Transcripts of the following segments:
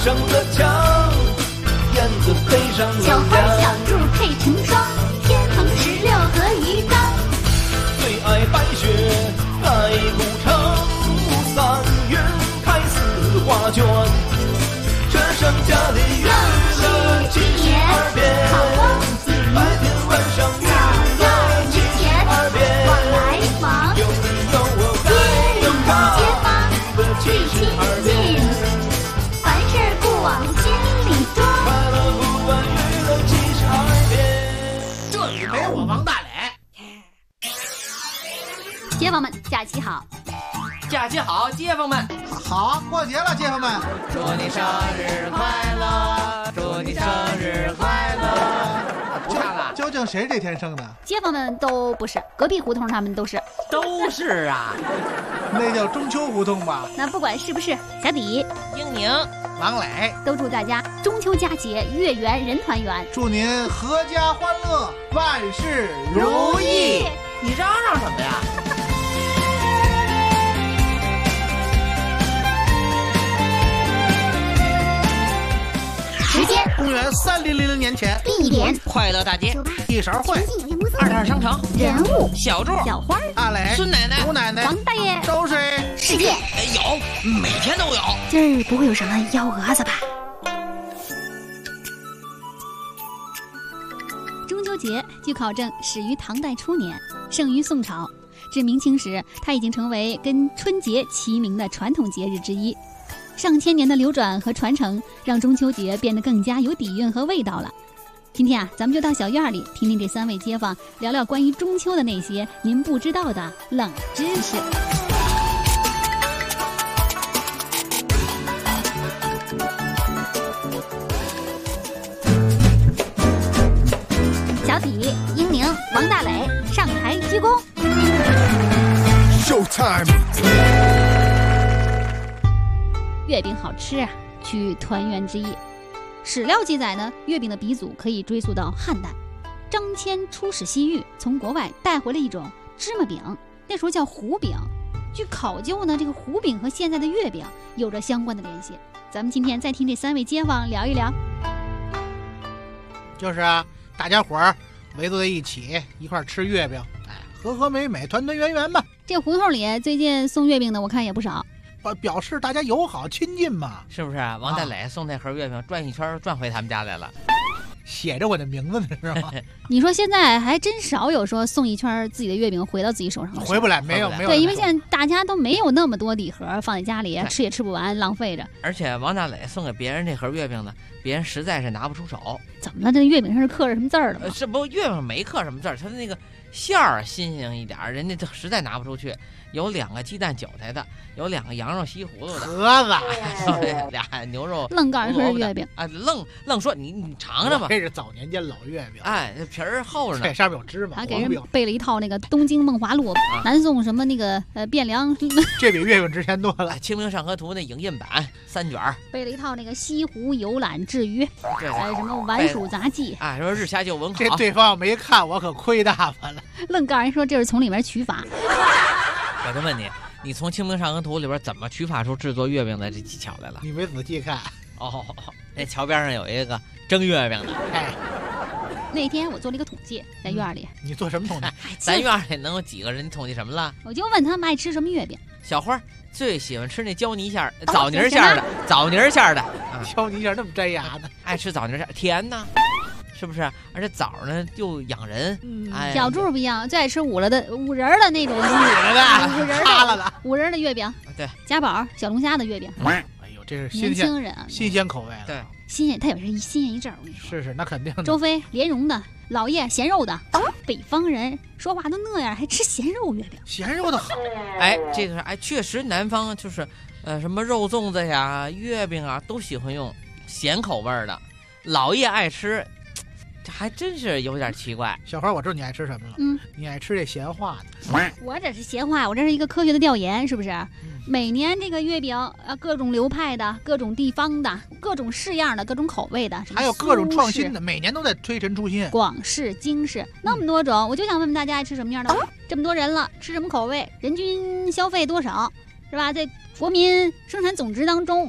上了墙，燕子飞上了小花小柱配成双，天蓬16和鱼缸。 最爱白雪盖古城，3月开4画卷，这剩下的月了72遍，白天晚上月了72遍， 往来往， 有你有我该有他街坊的最亲 72 近， 遍， 凡事不往心里装。 快乐不管娱乐72遍。 这里没我王大磊。 街坊们，假期好！ 假期好，街坊们！ 好，过节了，街坊们！ 祝你生日快乐！祝你生日快乐！不唱了， 究竟谁这天生的？ 街坊们都不是，隔壁胡同他们都是。 都是啊！ 那叫中秋胡同吧？ 那不管是不是，小底、 英宁、 王磊， 都祝大家中秋佳节月圆人团圆， 祝您阖家欢乐，万事如意。 你嚷嚷什么呀？ 时间公元3000年前， 地点快乐大街， 一勺烩， 二店商城， 人物小柱、 小花大磊， 孙奶奶、 吴奶奶， 王大爷都是世界。 有，每天都有。 今儿不会有什么幺蛾子吧？中秋节据考证始于唐代初年，盛于宋朝，至明清时，它已经成为跟春节齐名的传统节日之一。上千年的流转和传承，让中秋节变得更加有底蕴和味道了。今天啊，咱们就到小院里听听这3位街坊聊聊关于中秋的那些您不知道的冷知识。小底、英宁、王大磊上台鞠躬。 Showtime。 月饼好吃啊，取团圆之意。史料记载呢，月饼的鼻祖可以追溯到汉代，张骞出使西域，从国外带回了一种芝麻饼，那时候叫糊饼。据考究呢，这个糊饼和现在的月饼有着相关的联系。咱们今天再听这3位街坊聊一聊。 就是啊，大家伙儿围坐在一起，一块吃月饼，哎，和和美美，团团圆圆吧。 这胡同里最近送月饼的，我看也不少。 表示大家友好亲近嘛， 是不是啊？王大磊送那盒月饼转一圈，转回他们家来了， 写着我的名字呢，是吗？ 你说现在还真少有说送一圈自己的月饼回到自己手上的， 回不来，没有。 对，因为现在大家都没有那么多礼盒放在家里，吃也吃不完，浪费着。 而且王大磊送给别人这盒月饼呢，别人实在是拿不出手。 怎么了？这月饼上是刻着什么字儿的吗？ 是不，月饼没刻什么字儿，它的那个馅儿新鲜一点，人家实在拿不出去。有2个鸡蛋韭菜的，有2个羊肉西葫芦的， 盒子， 对，2牛肉愣告诉人是月饼啊，愣说你尝尝吧。 这是早年间老月饼， 哎，这皮儿厚着呢， 这上面有芝麻。 还给人备了一套那个《东京梦华录》，南宋什么那个汴梁， 这比月饼值钱多了。 清明上河图那影印版3卷， 备了一套那个西湖游览志余， 对， 什么玩鼠杂记， 哎，说日下旧文考。 这对方要没看，我可亏大发了。 愣告诉人说这是从里面取法。 我就问你，你从清明上河图里边怎么取法出制作月饼的这技巧来了？ 你没仔细看哦，那桥边上有一个蒸月饼的。 哎， 那天我做了一个统计，在院里。 你做什么统计？ 咱院里能有几个人？你统计什么了？ 我就问他们爱吃什么月饼。 小花最喜欢吃那枣泥馅儿、枣泥馅儿的，枣泥馅儿的。 敲你一下那么粘牙的， 爱吃枣泥馅儿，甜呢。是不是？而且枣呢又养人。哎， 小柱不一样，最爱吃五仁的那种五仁的月饼。 对， 家宝小龙虾的月饼。 哎呦，这是年轻人新鲜口味了。 对， 新鲜，它也是新鲜一阵儿。我跟你说， 是那肯定的。 周飞莲蓉的，老叶咸肉的。北方人说话都那样，还吃咸肉月饼。 咸肉的好。 哎，这个确实南方就是什么肉粽子呀、月饼啊，都喜欢用咸口味的。老叶爱吃。这还真是有点奇怪。 小花，我知道你爱吃什么了。你爱吃这咸化的。我这是咸化，我这是一个科学的调研，是不是？每年这个月饼各种流派的、各种地方的、各种式样的、各种口味的， 还有各种创新的，每年都在推陈出新。 广式、京式，那么多种，我就想问问大家爱吃什么样的？这么多人了，吃什么口味？人均消费多少？是吧？在国民生产总值当中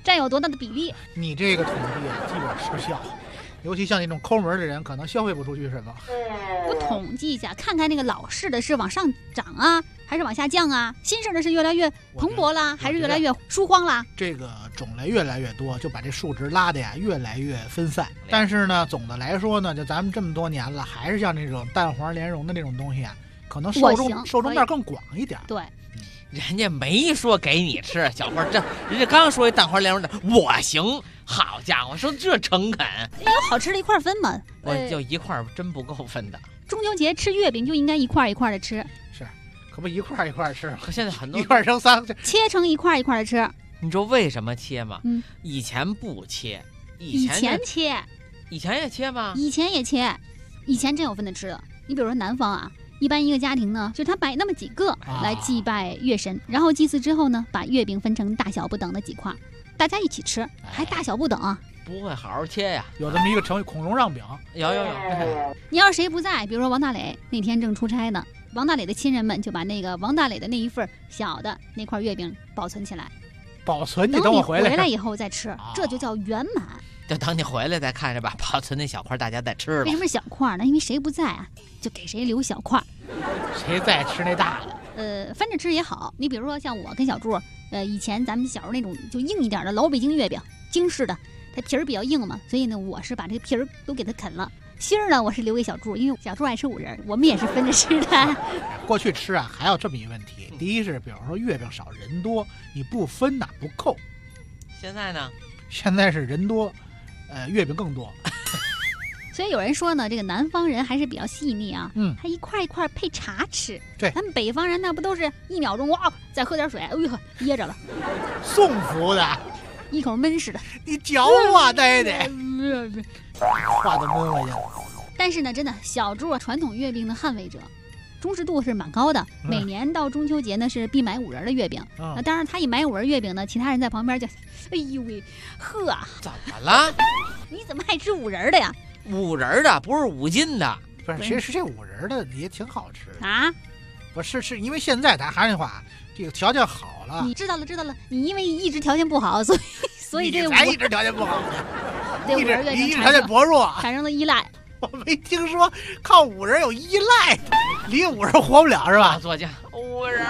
占有多大的比例？ 你这个统计啊，基本失效。尤其像那种抠门的人，可能消费不出去什么。 我统计一下，看看那个老式的是往上涨啊，还是往下降啊？新式的是越来越蓬勃啦，还是越来越疏荒啦？ 这个种类越来越多，就把这数值拉的呀越来越分散。但是呢，总的来说呢，就咱们这么多年了，还是像这种蛋黄莲蓉的这种东西啊，可能受众面更广一点。 对。 人家没说给你吃，小慧这人家刚说一蛋黄莲蓉的，我行，好家伙，说这诚恳， 有好吃的一块分嘛， 我就一块真不够分的。 中秋节吃月饼就应该一块一块的吃， 是，可不一块一块吃吗？ 可现在很多一块生三， 切成一块一块的吃。 你知道为什么切吗？以前不切，以前切， 以前也切吗？ 以前也切，以前真有分的吃的。你比如说南方啊。一般一个家庭呢，就是他摆那么几个来祭拜月神，然后祭祀之后呢，把月饼分成大小不等的几块，大家一起吃，还大小不等啊？ 不会好好切呀？ 有这么一个成语，孔融让饼。 有。 你要是谁不在，比如说王大磊那天正出差呢，王大磊的亲人们就把那个王大磊的那一份小的那块月饼保存起来， 保存， 等我回来以后再吃，这就叫圆满。 就等你回来再看着吧，保存那小块大家再吃了。 为什么小块呢？因为谁不在啊，就给谁留小块。 谁在吃那大的？分着吃也好。你比如说像我跟小柱，以前咱们小时候那种就硬一点的老北京月饼，京式的，它皮儿比较硬嘛，所以呢，我是把这个皮儿都给它啃了，芯儿呢我是留给小柱，因为小柱爱吃五仁，我们也是分着吃的。 过去吃啊，还有这么一个问题，第一是，比方说月饼少人多，你不分呐不扣。 现在呢？ 现在是人多，月饼更多。 所以有人说呢，这个南方人还是比较细腻啊，他一块一块配茶吃。 对， 咱们北方人那不都是1秒钟哇，再喝点水，哎呦噎着了， 送福的， 一口闷似的。 你嚼啊，呆呆，话都闷回去了。 但是呢，真的小猪啊，传统月饼的捍卫者，忠实度是蛮高的。每年到中秋节呢，是必买5仁的月饼。当然他一买5仁月饼呢，其他人在旁边就，哎呦喂，呵， 怎么了？ 你怎么爱吃5仁的呀 ？5仁的不是5斤的， 不是，其实这5仁的也挺好吃的啊。 不是因为现在咱还是那话，这个条件好了。 你知道了，你因为一直条件不好，所以这咱一直条件不好， 对5仁月饼一直条件薄弱， 产生了依赖。 我没听说靠5仁有依赖，离5仁活不了是吧？ 作家5仁。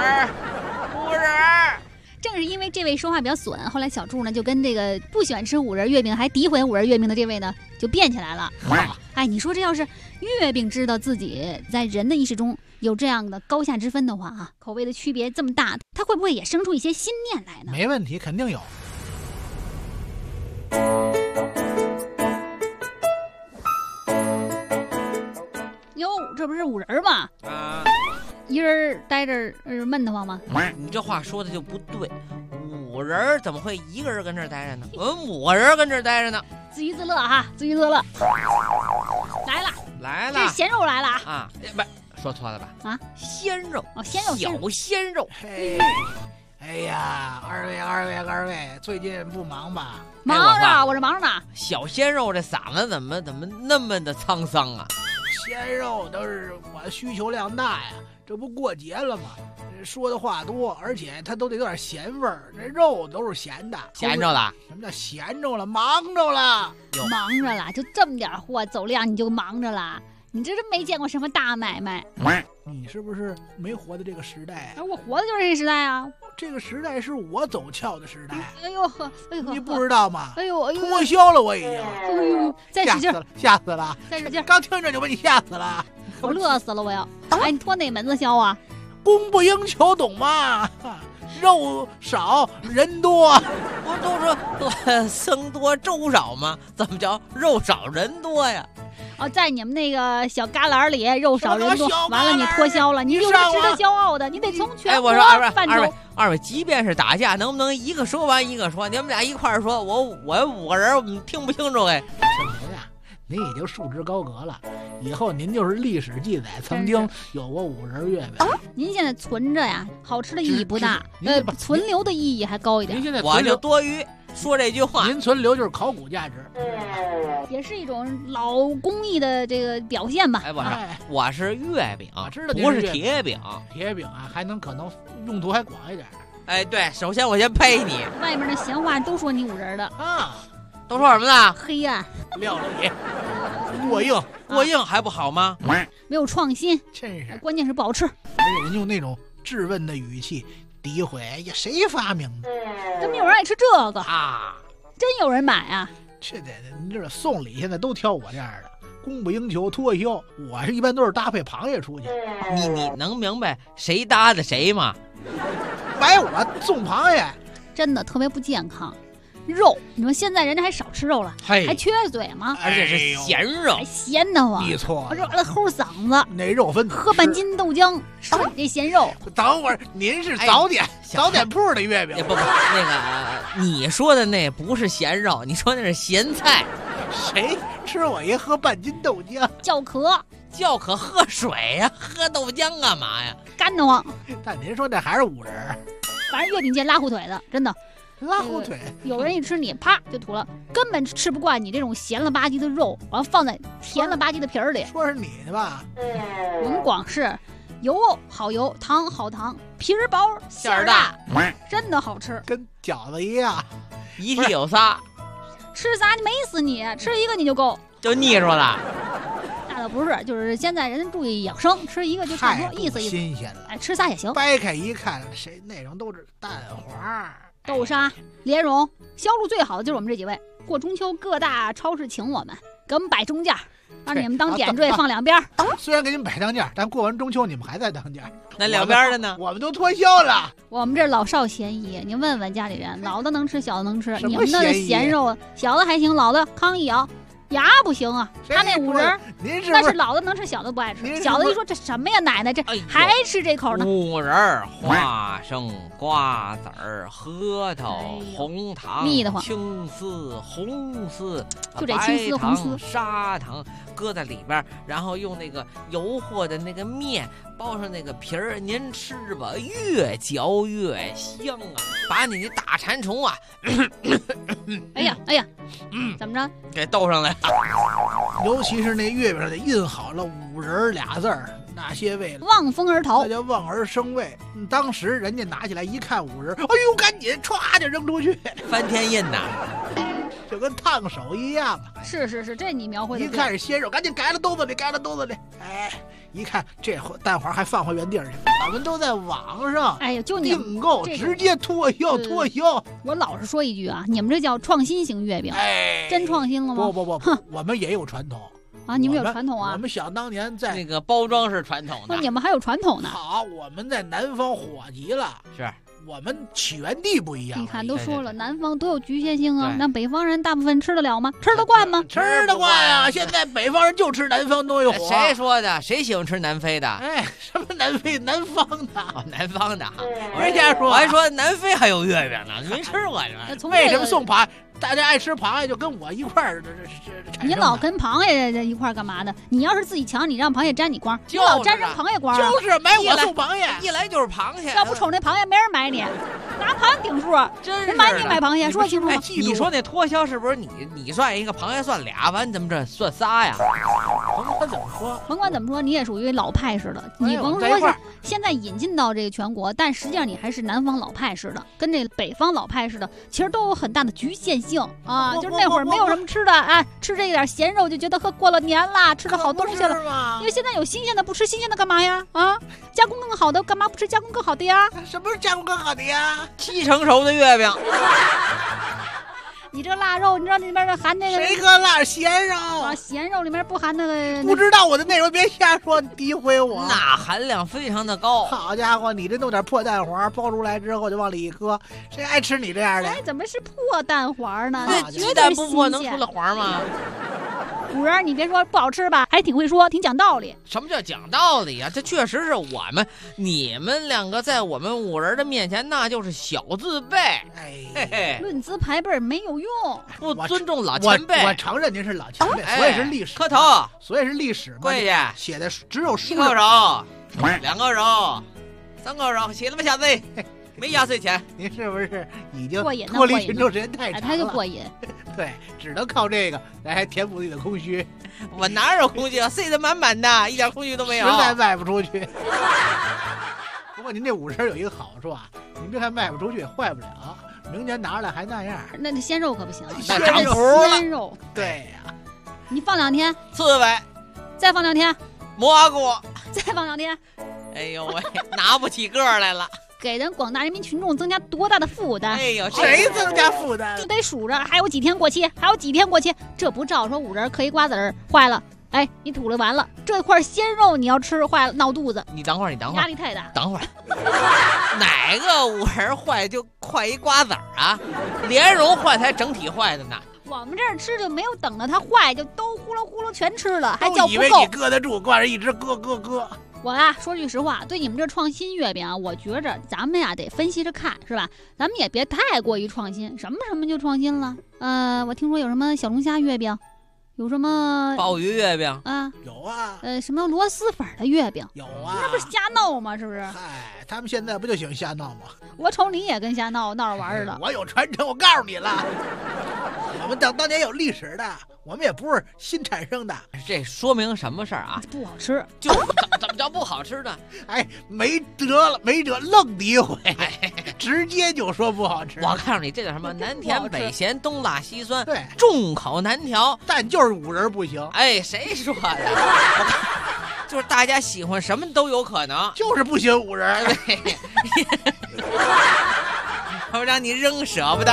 正是因为这位说话比较损，后来小柱呢就跟这个不喜欢吃5仁月饼还诋毁5仁月饼的这位呢就变起来了。哎，你说这要是月饼知道自己在人的意识中有这样的高下之分的话啊，口味的区别这么大，他会不会也生出一些新念来呢？ 没问题，肯定有。 哟，这不是5仁吗？啊。一人待着闷得慌吗？ 你这话说的就不对，5人怎么会一个人跟这儿待着呢？我们5个人跟这儿待着呢， 自娱自乐哈，自娱自乐。来了，这是鲜肉来了啊！不，说错了吧？ 啊， 鲜肉哦，鲜肉， 小鲜肉。 哎呀，二位，最近不忙吧？ 忙着，我这忙着呢。 小鲜肉这嗓子怎么那么的沧桑啊？ 鲜肉都是我需求量大呀。这不过节了吗？说的话多，而且它都得有点咸味儿，这肉都是咸的。 咸着了？ 什么叫咸着了？忙着了， 忙着了，就这么点货走量你就忙着了？你这是没见过什么大买卖。 你是不是没活在这个时代啊？ 我活的就是这时代啊！ 这个时代是我走俏的时代。 哎呦呵， 你不知道吗？ 哎呦， 脱销了我已经。 哎呦，再使劲， 吓死了！ 再使劲， 刚听着就把你吓死了。 我乐死了，我要！哎，你脱哪门子销啊？ 供不应求，懂吗？肉少人多， 不都说僧多粥少吗？怎么叫肉少人多呀？ 哦，在你们那个小旮旯里，肉少人多，完了你脱销了，你就是值得骄傲的，你得从全国范畴。 二位，即便是打架，能不能一个说完一个说？你们俩一块儿说，我5个人，我们听不清楚哎。 您已经束之高阁了，以后您就是历史记载曾经有过5仁月饼。 您现在存着呀，好吃的意义不大，存留的意义还高一点。 您现在我就多余说这句话， 您存留就是考古价值， 也是一种老工艺的这个表现吧。 我是月饼， 我知道不是铁饼。 铁饼啊，可能用途还广一点。 哎，对，首先我先呸你。 外面的闲话都说你五仁的啊， 都说什么呢？ 黑暗、 料理过硬， 过硬还不好吗？ 没有创新， 真是。 关键是不好吃。 而且人用那种质问的语气诋毁，哎呀，谁发明的？ 怎么有人爱吃这个啊？ 真有人买啊？ 这你知道送礼现在都挑我这样的，供不应求，脱销。我是一般都是搭配螃蟹出去。 你能明白谁搭的谁吗？ 买我送螃蟹， 真的特别不健康。肉，你说现在人家还少吃肉了，还缺嘴吗？ 而且是咸肉， 还咸的慌。 你错了，齁嗓子。 那肉分喝半斤豆浆，涮这咸肉。 等会儿您是早点铺的月饼？ 不，那个你说的那不是咸肉，你说那是咸菜。 谁吃我一喝半斤豆浆？ 叫渴喝水呀，喝豆浆干嘛呀？ 干得慌。 但您说这还是五仁， 反正月饼界拉后腿的，真的。 拉后腿， 有人一吃你啪就吐了，根本吃不惯你这种咸了吧唧的肉，完放在甜了吧唧的皮儿里。 说是你的吧？ 我们广式油好油，糖好糖，皮儿薄馅儿大，真的好吃， 跟饺子一样， 一屉有仨， 吃仨没死你，吃一个你就够， 就腻住了。 那倒不是，就是现在人注意养生，吃一个就差不多，意思新鲜了。 哎，吃仨也行。 掰开一看，谁内容都是蛋黄。 豆沙、莲蓉，销路最好的就是我们这几位。过中秋，各大超市请我们，给我们摆中价，让你们当点缀放两边。 虽然给你们摆当价，但过完中秋你们还在当价。 那两边的呢？ 我们都脱销了。 我们这老少咸宜，你问问家里人，老的能吃，小的能吃。你们那咸肉，小的还行，老的康一咬。牙不行啊，他那五仁，那是老的能吃，小的不爱吃。小的一说这什么呀，奶奶这还吃这口呢？ 五仁、花生、瓜子儿、核桃、红糖、 蜜得慌， 青丝、红丝， 就这青丝、红丝、 砂糖搁在里边，然后用那个油和的那个面包上那个皮儿，您吃吧，越嚼越香啊！把你那大馋虫啊， 哎呀，怎么着？ 给逗上来。 尤其是那月饼上得印好了五仁俩字儿，那些味道望风而逃， 那叫望而生畏。当时人家拿起来一看五仁，哎呦，赶紧歘就扔出去， 翻天印呐， 就跟烫手一样啊！ 是，这你描绘的。 一看是鲜肉，赶紧盖了兜子里，哎，一看这蛋黄还放回原地去，我们都在网上， 哎呀，就你订购直接脱销。 我老是说一句啊，你们这叫创新型月饼， 哎， 真创新了吗？ 不，我们也有传统啊，你们有传统啊？ 我们想当年在那个包装是传统的， 你们还有传统呢。 好，我们在南方火极了， 是我们起源地不一样。 你看都说了，南方多有局限性啊，那北方人大部分吃得了吗？吃得惯吗？ 吃得惯啊！现在北方人就吃南方东西火。 谁说的？谁喜欢吃南非的？ 哎，什么南非？南方的， 南方的。 人家说， 我还说南非还有月饼呢，没吃过是吧？ 为什么送螃蟹？大家爱吃螃蟹，就跟我一块儿。 你老跟螃蟹一块儿干嘛的？你要是自己强，你让螃蟹沾你光，你老沾人螃蟹光。 就是买我送螃蟹， 一来就是螃蟹。 要不瞅那螃蟹，没人买你，拿螃蟹顶数， 真是买你买螃蟹，说清楚。 你说那脱销是不是你算一个，螃蟹算俩，完怎么着算仨呀？ 甭管怎么说， 你也属于老派式的。你甭说现在引进到这个全国，但实际上你还是南方老派式的，跟这北方老派似的，其实都有很大的局限性啊。就是那会儿没有什么吃的啊，吃这一点咸肉就觉得过了年了，吃的好东西了。因为现在有新鲜的，不吃新鲜的干嘛呀？啊，加工更好的干嘛不吃加工更好的呀？ 什么是加工更好的呀 ？7成熟的月饼。 你这腊肉，你知道里面含那个？ 谁搁腊咸肉啊？咸肉里面不含那个？ 不知道我的内容，别瞎说，诋毁我。 钠含量非常的高。 好家伙，你这弄点破蛋黄包出来之后就往里一搁，谁爱吃你这样的？ 哎，怎么是破蛋黄呢？ 那鸡蛋不破能出来黄吗？ 五仁，你别说不好吃吧，还挺会说，挺讲道理。 什么叫讲道理啊？这确实是你们两个在我们五仁的面前，那就是小字辈。 哎， 论资排辈没有用， 不尊重老前辈。 我承认您是老前辈，所以是历史。 磕头， 所以是历史嘛。 跪下， 写的只有 1口手，2口手，3口手，起来吧，小子。没压岁钱， 您是不是已经过瘾脱离群众时间太长了？ 他就过瘾。 对，只能靠这个来填补自己的空虚。 我哪有空虚啊？塞得满满的，一点空虚都没有。 实在卖不出去。不过您这五仁有一个好处啊， 你别看卖不出去，坏不了，明年拿出来还那样。 那鲜肉可不行， 那长福了鲜肉。 对呀、 你放2天， 刺猬、 再放2天， 蘑菇， 再放2天， 哎呦喂，拿不起个儿来了。 给咱广大人民群众增加多大的负担？ 哎呦， 谁增加负担就？得数着还有几天过期，还有几天过期。这不照说5仁嗑一瓜子儿坏了，哎，你吐了完了，这块鲜肉你要吃坏了闹肚子， 你等会儿， 压力太大。 等会儿，哪个5仁坏就坏一瓜子儿啊？莲蓉坏才整体坏的呢。 我们这儿吃就没有等着它坏，就都呼噜呼噜全吃了，还叫不以为你够。 搁得住，挂着一直搁。 我啊，说句实话，对你们这创新月饼啊，我觉着咱们呀得分析着看，是吧？咱们也别太过于创新，什么就创新了。我听说有什么小龙虾月饼，有什么鲍鱼月饼啊， 有啊， 什么螺蛳粉的月饼， 有啊， 那不是瞎闹吗？是不是？ 嗨，他们现在不就喜欢瞎闹吗？ 我瞅你也跟瞎闹着玩儿的。 我有传承，我告诉你了，我们当年有历史的，我们也不是新产生的。 这说明什么事儿啊？ 不好吃， 就怎么叫不好吃呢？ 哎，没辙了，愣诋毁，直接就说不好吃。 我告诉你，这叫什么？南甜北咸，东辣西酸， 对， 众口难调。 但就是5仁不行， 哎，谁说的？就是大家喜欢什么都有可能， 就是不行5仁。 对，要不让你扔舍不得。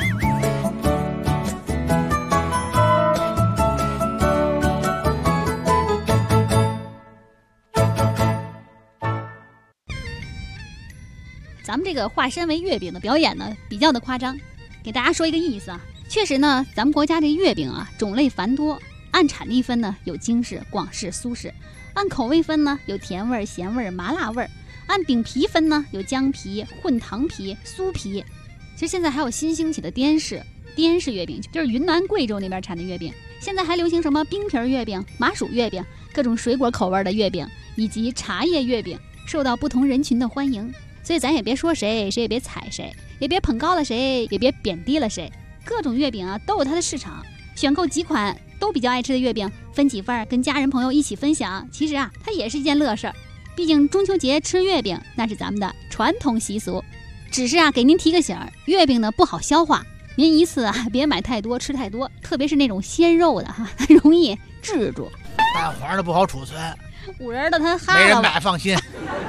咱们这个化身为月饼的表演呢，比较的夸张。给大家说一个意思啊，确实呢，咱们国家这月饼啊，种类繁多。按产地分呢，有京式、广式、苏式；按口味分呢，有甜味、咸味、麻辣味；按饼皮分呢，有姜皮、混糖皮、酥皮。其实现在还有新兴起的滇式月饼，就是云南、贵州那边产的月饼。现在还流行什么冰皮月饼、麻薯月饼、各种水果口味的月饼，以及茶叶月饼，受到不同人群的欢迎。所以咱也别说谁也别踩谁，也别捧高了谁，也别贬低了谁。各种月饼啊都有它的市场，选购几款都比较爱吃的月饼，分几份跟家人朋友一起分享，其实啊它也是一件乐事儿。毕竟中秋节吃月饼那是咱们的传统习俗。只是啊给您提个醒，月饼呢不好消化，您一次啊别买太多吃太多，特别是那种鲜肉的哈，它容易滞住。 蛋黄的不好储存 5仁的它哈没人了买放心。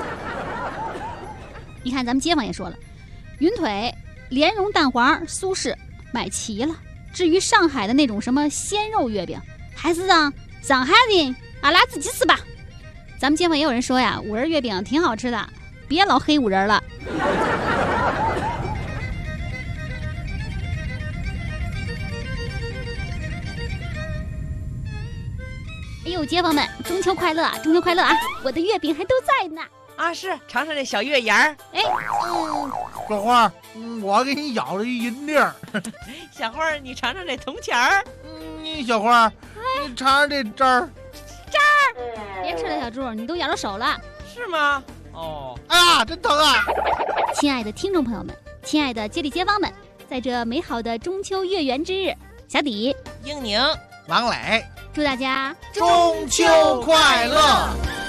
你看咱们街坊也说了，云腿、莲蓉蛋黄、苏式买齐了。至于上海的那种什么鲜肉月饼，还是让上海人阿拉自己吃吧。咱们街坊也有人说呀，5仁月饼挺好吃的，别老黑5仁了。哎呦，街坊们，中秋快乐啊！中秋快乐啊！我的月饼还都在呢。 啊，是尝尝这小月牙儿。 哎， 小花，我给你舀了一银锭。 小花儿，你尝尝这铜钱儿。 你小花，你尝尝这汁儿。 别吃了，小猪，你都咬着手了。 是吗？哦， 哎呀，真疼啊！ 亲爱的听众朋友们，亲爱的街里街坊们，在这美好的中秋月圆之日，小迪、 英宁、 王磊， 祝大家中秋快乐！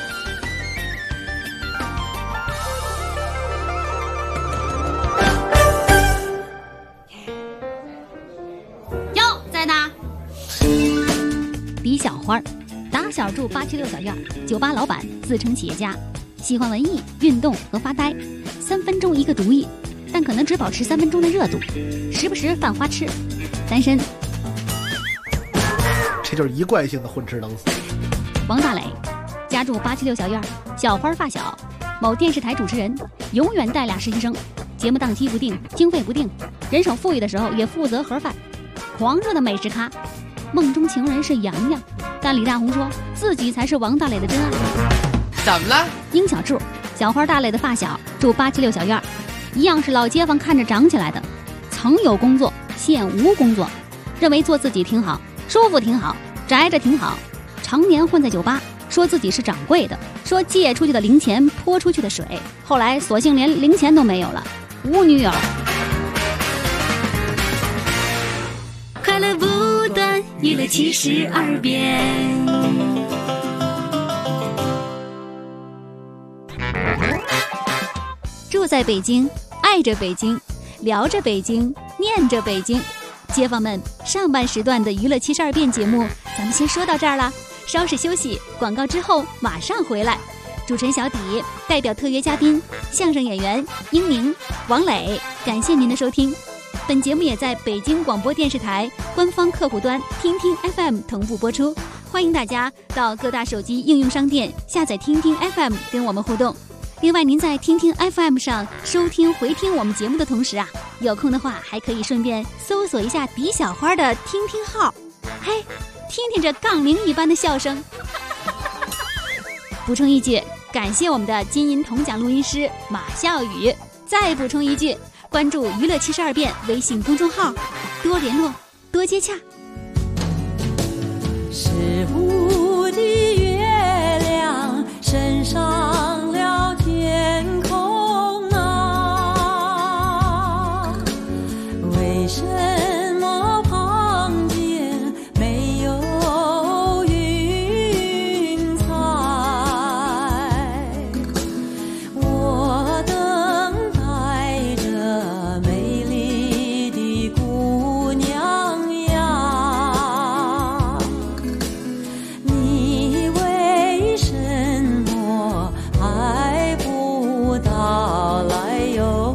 哟，在呢。李小花，打小住876小院，酒吧老板，自称企业家，喜欢文艺、运动和发呆，3分钟一个主意，但可能只保持3分钟的热度，时不时犯花痴，单身。 这就是一贯性的混吃等死。 王大磊，家住876小院，小花发小，某电视台主持人，永远带俩实习生，节目档期不定，经费不定，人手富裕的时候也负责盒饭，狂热的美食咖，梦中情人是洋洋，但李大红说自己才是王大磊的真爱。 怎么了？ 殷小柱，小花大磊的发小，住876小院，一样是老街坊看着长起来的，曾有工作，现无工作，认为做自己挺好，舒服挺好，宅着挺好，常年混在酒吧，说自己是掌柜的，说借出去的零钱泼出去的水，后来索性连零钱都没有了，无女友。快乐不断，娱乐72变。住在北京，爱爱着北京，聊着北京，念着北京。街坊们，上半时段的娱乐72变节目咱们先说到这儿了，稍事休息，广告之后马上回来。主持人小底代表特约嘉宾相声演员英宁、王磊，感谢您的收听。本节目也在北京广播电视台官方客户端听听 FM 同步播出，欢迎大家到各大手机应用商店下载听听 FM 跟我们互动。另外，您在听听 FM 上收听回听我们节目的同时啊，有空的话还可以顺便搜索一下狄小花的听听号，嘿，听听这杠铃一般的笑声。补充一句，感谢我们的金银铜奖录音师马笑宇。再补充一句，关注娱乐72变微信公众号，多联络，多接洽。 十五的月亮升上了天空啊，为什么旁边没有云彩？我等待着美丽的姑娘呀，你为什么还不到来哟？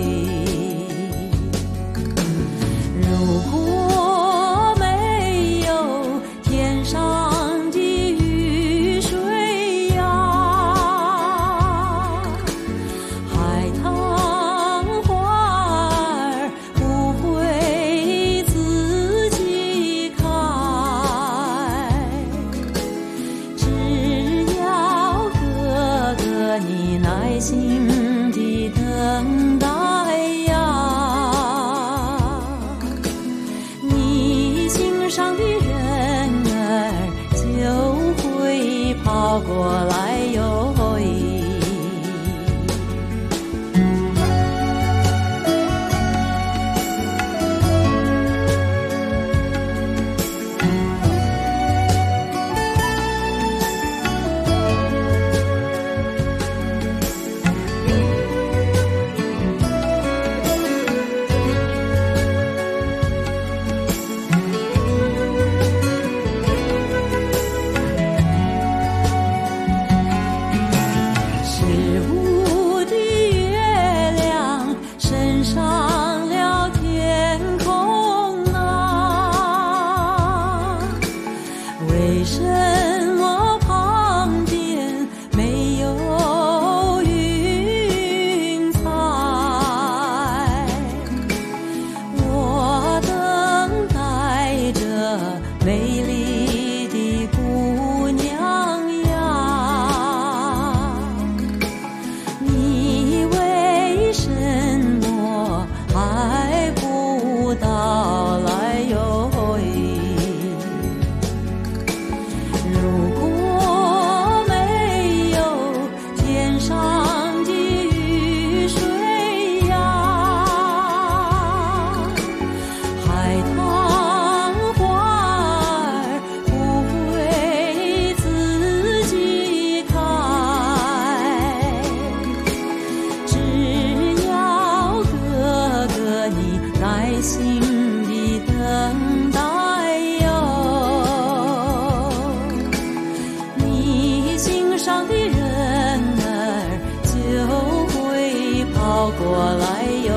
如果没有天上的雨水呀，海棠花儿不会自己开，只要哥哥你耐心地等待呀，你心上的人儿就会跑过来哟。十五的月亮升上了天空啊，为什么旁边没有云彩？我等待着美丽的姑娘呀，你为什么还不到来哟？如果没有天上的雨水呀，海棠花儿不会自己开，只要哥哥你耐心地等待哟，你心上的人儿就会跑过来哟。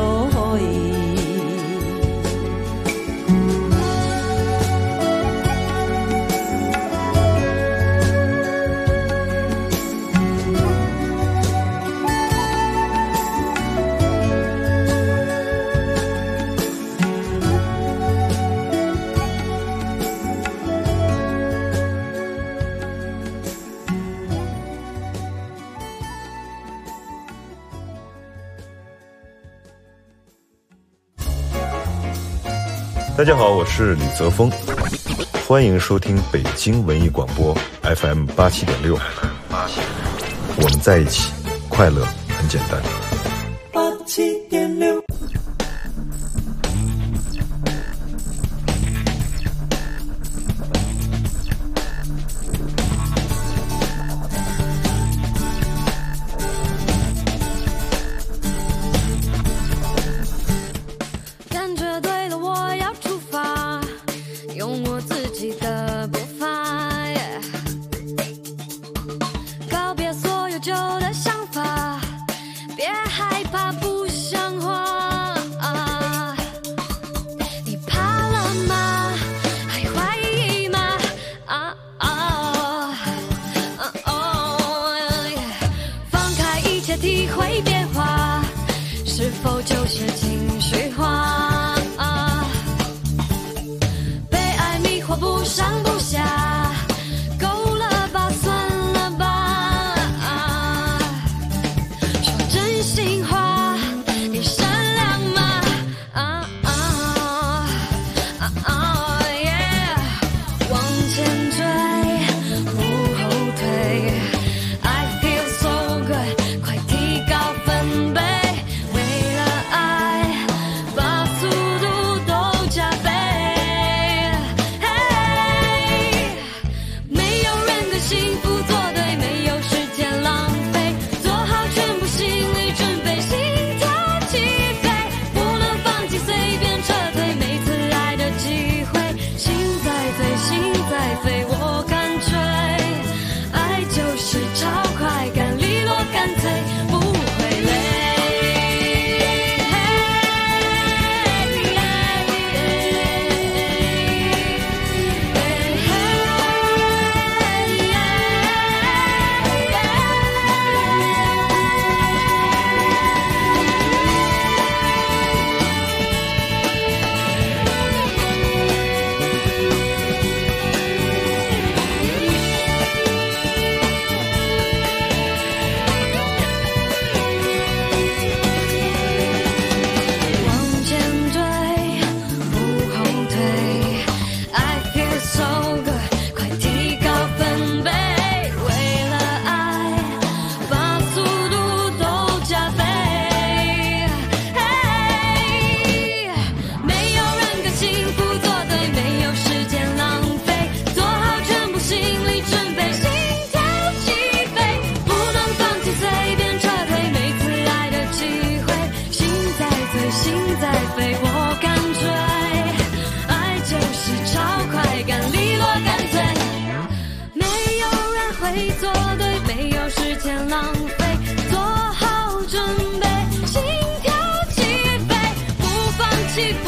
大家好，我是李泽峰，欢迎收听北京文艺广播 FM 87.6，我们在一起，快乐很简单。 87.6。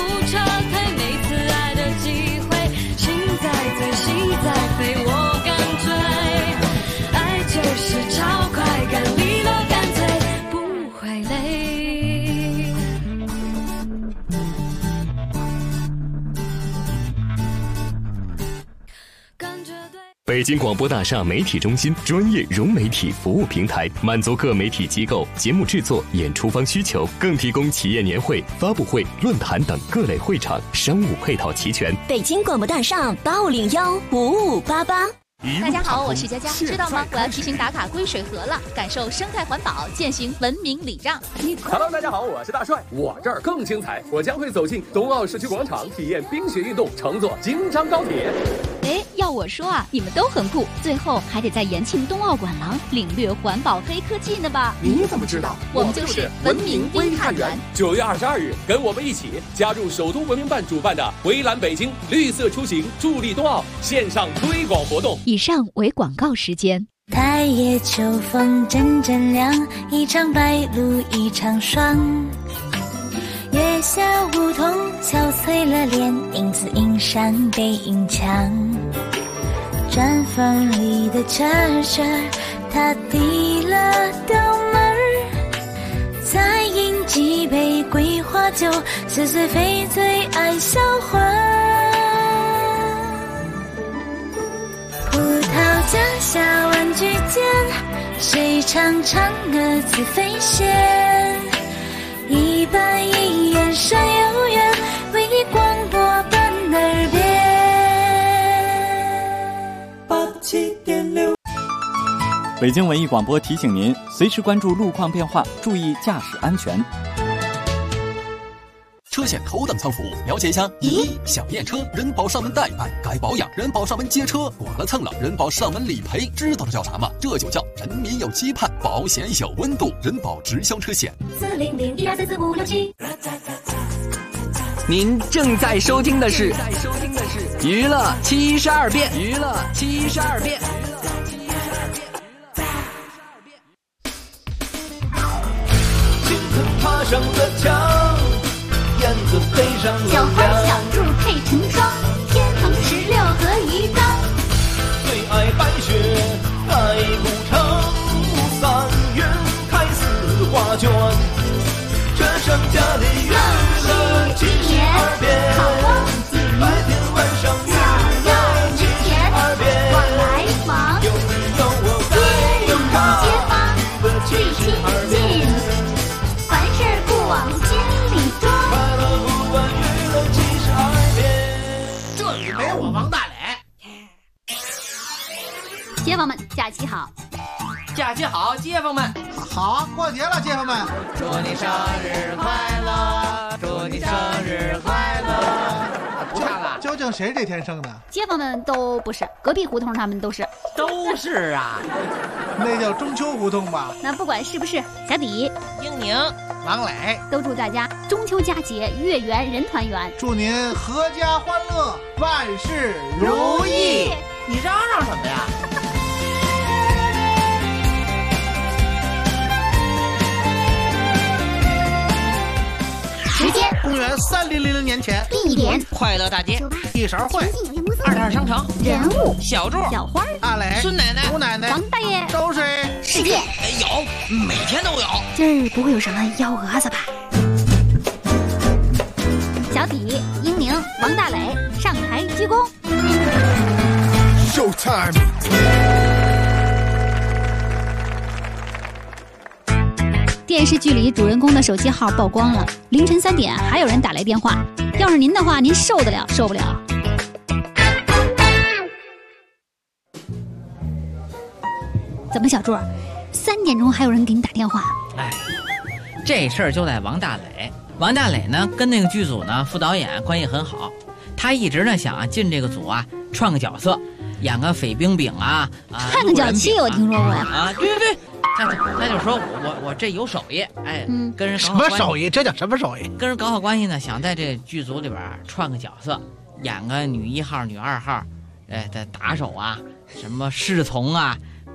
撤退，每次爱的机会，心在醉，心在飞，我敢追，爱就是超快感，利落干脆，不会累。感觉对。 北京广播大厦媒体中心专业融媒体服务平台，满足各媒体机构节目制作、演出方需求，更提供企业年会、发布会、论坛等各类会场，商务配套齐全。 北京广播大厦850-5588。 大家好，我是佳佳，知道吗？我要提醒打卡归水河了，感受生态环保，践行文明礼让。 Hello， 大家好，我是大帅，我这儿更精彩，我将会走进冬奥市区广场，体验冰雪运动，乘坐京张高铁。 哎，要我说啊，你们都很酷，最后还得在延庆冬奥馆廊领略环保黑科技呢吧？ 你怎么知道？ 我们就是文明微探员。 9月22日，跟我们一起加入首都文明办主办的围栏北京绿色出行助力冬奥线上推广活动。 以上为广告时间。 太夜秋风阵阵凉，一场白露一场霜。月下梧桐憔悴了脸，影子映山背影墙。毡房里的车车，他递了刀门儿，再饮几杯桂花酒，似是非醉爱销魂。葡萄架下玩具间，谁唱嫦娥自飞仙？一板一眼山有缘，为你广播伴耳边。 87.6。 北京文艺广播提醒您，随时关注路况变化，注意驾驶安全。 车险头等舱服务，了解一下。1. 想验车，人保上门代办；该保养，人保上门接车；剐了蹭了，人保上门理赔。知道这叫啥吗？这就叫人民有期盼，保险有温度。人保直销车险。 400-1234567。 您正在收听的是娱乐72变。娱乐72变。 青藤爬上了墙，燕子飞上了小花小兔配成双，天蓬16和鱼缸。 最爱白雪盖古城，3月开4画卷，这剩下的月了72遍，白天晚上月了72遍， 往来往， 有你有我该有他， 街坊最亲近，凡事不往心里装。 快乐不管娱乐72遍， 这里没我王大磊。 街坊们，假期好！ 假期好，街坊们！ 好啊，过节了，街坊们！ 祝你生日快乐！祝你生日快乐！不唱了。 究竟谁这天生的？ 街坊们都不是，隔壁胡同他们都是。 都是啊。 那叫中秋胡同吧？ 那不管是不是，小李、 英宁、 王磊都祝大家中秋佳节月圆人团圆， 祝您阖家欢乐，万事如意。 你嚷嚷什么呀？ 时间： 公元3000年前。 地点： 快乐大街。 一勺烩。 22商城。 人物： 小柱、 小花、 大磊、 孙奶奶、 吴奶奶、 王大爷。 都是世界有，每天都有。 今儿不会有什么幺蛾子吧？小底、英宁、王大磊上台鞠躬。 Showtime。 电视剧里主人公的手机号曝光了，凌晨3点还有人打来电话。要是您的话，您受得了受不了？怎么，小柱，3点钟还有人给你打电话？ 哎，这事儿就在王大磊。王大磊呢，跟那个剧组呢副导演关系很好，他一直呢想进这个组啊，串个角色，演个匪兵饼啊， 看个脚气，我听说过呀。 啊，对对对。他就说我这有手艺，哎，跟人搞好什么手艺？这叫什么手艺？ 跟人搞好关系呢，想在这剧组里边串个角色，演个女1号、女2号，哎的打手啊，什么侍从啊，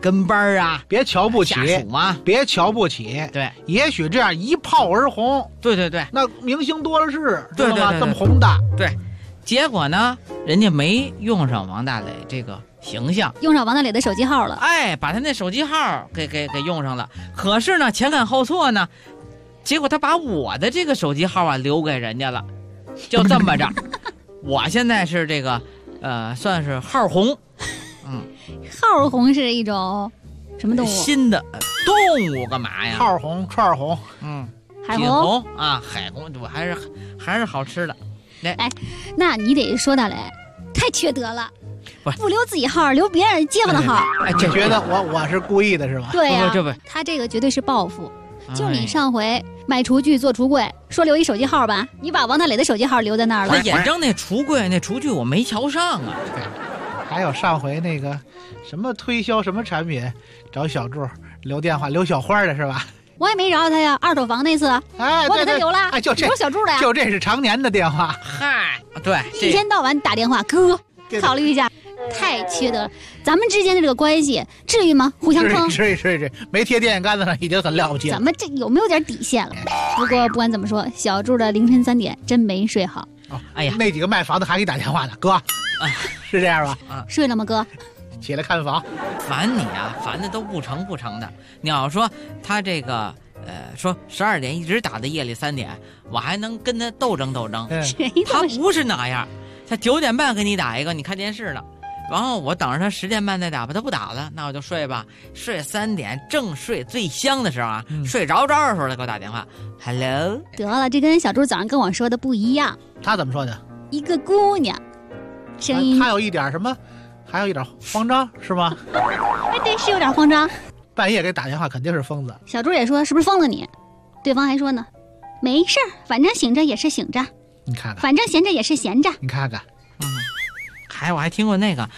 跟班啊， 别瞧不起， 下属嘛， 别瞧不起。 对， 也许这样一炮而红。 对对对， 那明星多了是， 对对对， 这么红的。 对，结果呢，人家没用上王大磊这个形象， 用上王大磊的手机号了。 哎，把他那手机号给用上了。可是呢，前看后错呢，结果他把我的这个手机号啊留给人家了，就这么着。我现在是这个算是号红。 号红是一种什么动物？ 新的动物干嘛呀？ 号红、串红， 海红啊，海红，我还是好吃的。 哎，那你得说大磊太缺德了，不留自己号，留别人街坊的号。 哎，你觉得我是故意的是吧？ 对呀， 这不， 他这个绝对是报复。就你上回卖厨具做橱柜，说留一手机号吧，你把王大磊的手机号留在那儿了。 我眼睁那橱柜那厨具我没瞧上啊。 还有上回那个什么推销什么产品，找小柱留电话留小花的是吧？ 我也没饶他呀，二手房那次， 哎， 我给他留了， 哎，就这留小柱的呀， 就这是常年的电话。 嗨，对， 一天到晚打电话，哥，考虑一下，太缺德了。咱们之间的这个关系至于吗？互相坑， 是，没贴电线杆子上已经很了不起了。 咱们这有没有点底线了？不过不管怎么说，小柱的凌晨3点真没睡好。 哎呀， 那几个卖房的还给你打电话呢，哥，是这样吧？ 睡了吗，哥？ 起来看房， 烦你啊，烦的都不成的。你要说他这个说12点一直打到夜里3点，我还能跟他斗争。他不是那样，他9点半给你打一个，你看电视呢，然后我等着他10点半再打吧，他不打了，那我就睡吧。睡3点正睡最香的时候啊，睡着的时候他给我打电话 ，Hello。 得了，这跟小朱早上跟我说的不一样。 他怎么说的？ 一个姑娘，声音他有一点什么？还有一点慌张是吗？ 哎，对，是有点慌张。 半夜给打电话肯定是疯子。 小朱也说是不是疯了你？对方还说呢，没事儿，反正醒着也是醒着。 你看看， 反正闲着也是闲着。 你看看， 我还听过那个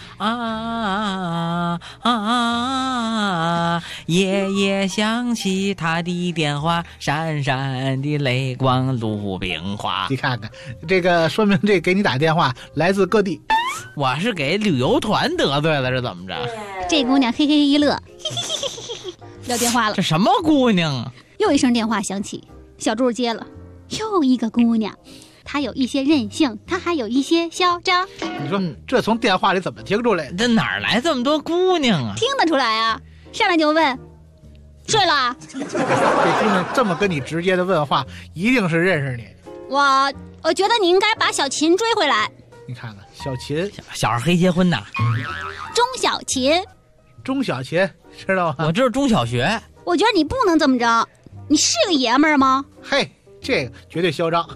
夜夜想起他的电话，闪闪的泪光路冰花。 你看看，这个说明这给你打电话来自各地。 我是给旅游团得罪了是怎么着？ 这姑娘嘿嘿一乐，撂电话了。 这什么姑娘啊？ 又一声电话响起，小柱接了，又一个姑娘。她有一些任性，她还有一些嚣张。 你说这从电话里怎么听出来的？ 这哪来这么多姑娘啊？ 听得出来啊！上来就问，睡了？ 这姑娘这么跟你直接的问话，一定是认识你。 我觉得你应该把小琴追回来。 你看看小琴， 小二黑结婚呐。 钟小琴知道吗？ 我知道中小学。 我觉得你不能这么着，你是个爷们儿吗？ 嘿，这个绝对嚣张。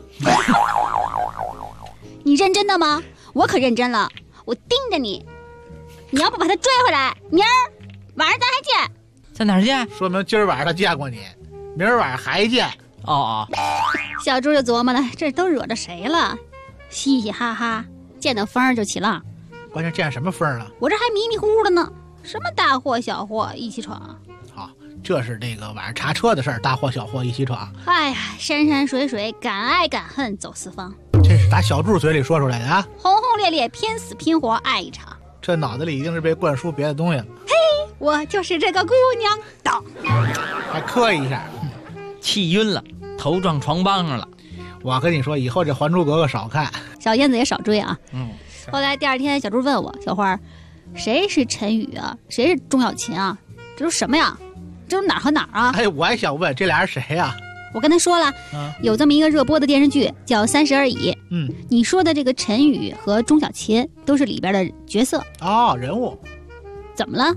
你认真的吗？我可认真了，我盯着你。你要不把他追回来，明儿晚上咱还见。 在哪儿见？ 说明今儿晚上他见过你，明儿晚上还见。 小猪就琢磨了，这都惹着谁了？嘻嘻哈哈，见到风儿就起浪。 关键见什么风了？ 我这还迷迷糊糊的呢，什么大祸小祸一起闯。 好，这是这个晚上查车的事儿，大祸小祸一起闯。 哎呀，山山水水，敢爱敢恨走四方。 这是打小柱嘴里说出来的啊！ 轰轰烈烈，拼死拼活爱一场。 这脑子里一定是被灌输别的东西了。 嘿，我就是这个姑娘的， 还磕一下， 气晕了，头撞床帮上了。 我跟你说，以后这《还珠格格》少看， 小燕子也少追啊。后来第二天，小猪问我，小花，谁是陈宇啊？谁是钟小琴啊？这都什么呀？这都哪儿和哪儿啊？ 哎，我还想问，这俩人谁呀？ 我跟他说了，有这么一个热播的电视剧叫《30而已》。你说的这个陈宇和钟小琴都是里边的角色哦，人物。 怎么了？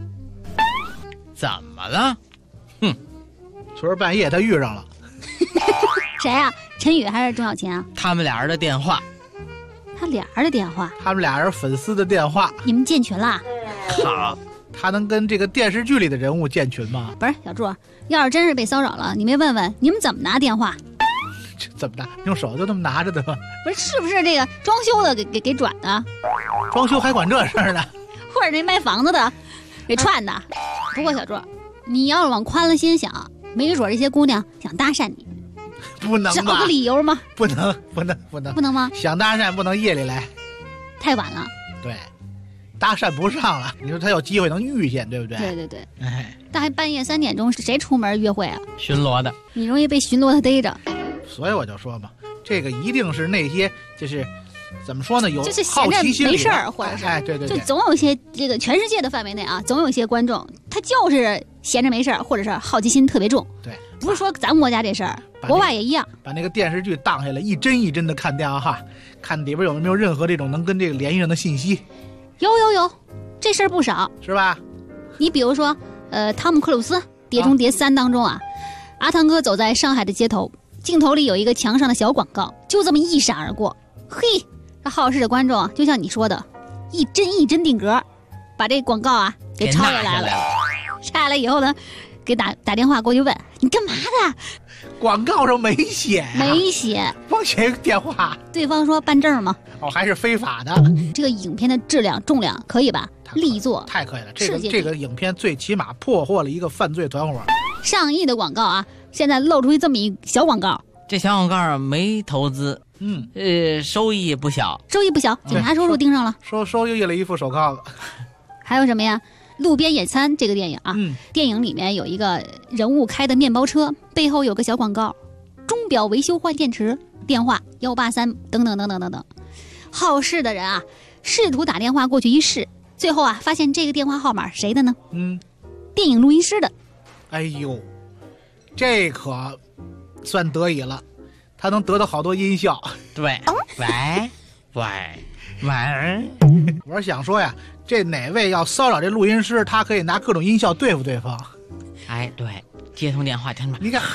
昨儿半夜他遇上了。 谁啊？陈宇还是钟小琴啊？ 他们俩人的电话。 他俩人的电话？ 他们俩人粉丝的电话。 你们建群啦？ 好，他能跟这个电视剧里的人物建群吗？ 不是，小柱，要是真是被骚扰了，你没问问你们怎么拿电话？ 怎么拿？用手就那么拿着的吗？ 不是，是不是这个装修的给转的？ 装修还管这事儿呢？ 或者那卖房子的给串的？不过小柱，你要是往宽了心想，没准这些姑娘想搭讪你。 不能吧？ 找个理由吗？ 不能吗？ 想搭讪不能夜里来， 太晚了。 对， 搭讪不上了，你说他有机会能遇见，对不对？ 对对对。哎，大概半夜3点钟，谁出门约会啊？ 巡逻的， 你容易被巡逻的逮着。 所以我就说嘛，这个一定是那些就是怎么说呢，有就是闲着没事儿，或者是对， 就总有一些这个全世界的范围内啊，总有一些观众他就是闲着没事儿，或者是好奇心特别重。 对， 不是说咱们国家这事儿，国外也一样。 把那个电视剧当下来，一帧一帧的看电话，看里边有没有任何这种能跟这个联系上的信息。 有，这事儿不少， 是吧？ 你比如说，汤姆克鲁斯《碟中谍3》当中啊，阿汤哥走在上海的街头，镜头里有一个墙上的小广告，就这么一闪而过。嘿，这好事的观众就像你说的，一帧一帧定格，把这广告啊给抄下来了。下来以后呢，给打电话过去问你干嘛的？ 广告上没写， 没写， 光写电话。 对方说办证吗？ 还是非法的。 这个影片的质量重量可以吧？力作太可以了，这个影片最起码破获了一个犯罪团伙。 上亿的广告啊，现在露出这么一小广告， 这小广告没投资，收益不小， 警察叔叔盯上了， 收益了一副手铐子。 还有什么呀？路边野餐这个电影啊，电影里面有一个人物开的面包车，背后有个小广告，钟表维修换电池，电话183等等等等等等。好事的人啊，试图打电话过去一试，最后啊，发现这个电话号码谁的呢？电影录音师的。 哎呦，这可算得以了，他能得到好多音效。 对，喂， 我是想说呀，这哪位要骚扰这录音师，他可以拿各种音效对付对方。 哎，对，接通电话听着， 你看，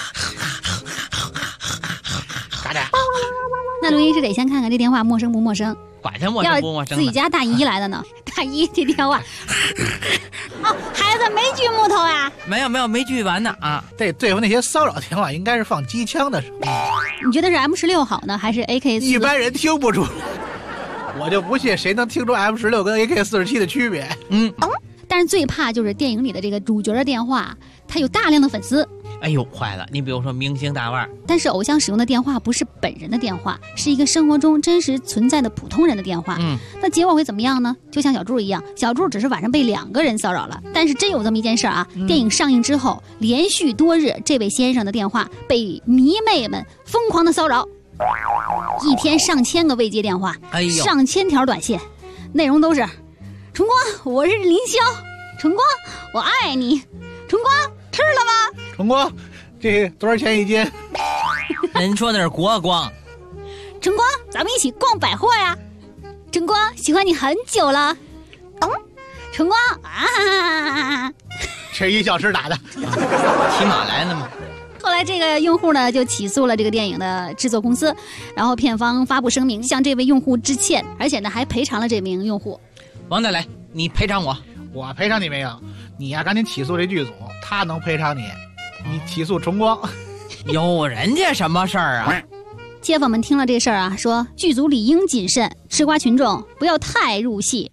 嘎哒。 那录音师得先看看这电话陌生不陌生。 管他陌生不陌生， 自己家大姨来的呢，大姨这电话，孩子没锯木头呀？ 没有，没锯完呢啊！ 对付那些骚扰电话，应该是放机枪的时候。 你觉得是 M16好呢，还是 AK4？ 一般人听不出来，我就不信谁能听出 M16跟 AK47的区别。 但是最怕就是电影里的这个主角的电话，他有大量的粉丝。 哎呦，坏了！你比如说明星大腕， 但是偶像使用的电话不是本人的电话，是一个生活中真实存在的普通人的电话。那结果会怎么样呢？就像小猪一样，小猪只是晚上被2个人骚扰了，但是真有这么一件事啊！电影上映之后，连续多日，这位先生的电话被迷妹们疯狂的骚扰，一天上千个未接电话，上千条短信，内容都是：崇光，我是林霄，崇光，我爱你，崇光，吃了吗？ 崇光，这多少钱一斤？ 人说的是国光。 崇光，咱们一起逛百货呀！崇光，喜欢你很久了。崇光啊！ 这1小时打的， 骑马来的吗？ 后来这个用户呢就起诉了这个电影的制作公司，然后片方发布声明向这位用户致歉，而且呢还赔偿了这名用户。 王大雷，你赔偿我赔偿你没有？你呀，赶紧起诉这剧组，他能赔偿你。你起诉崇光， 有人家什么事儿啊？ 街坊们听了这事儿啊，说剧组理应谨慎，吃瓜群众不要太入戏。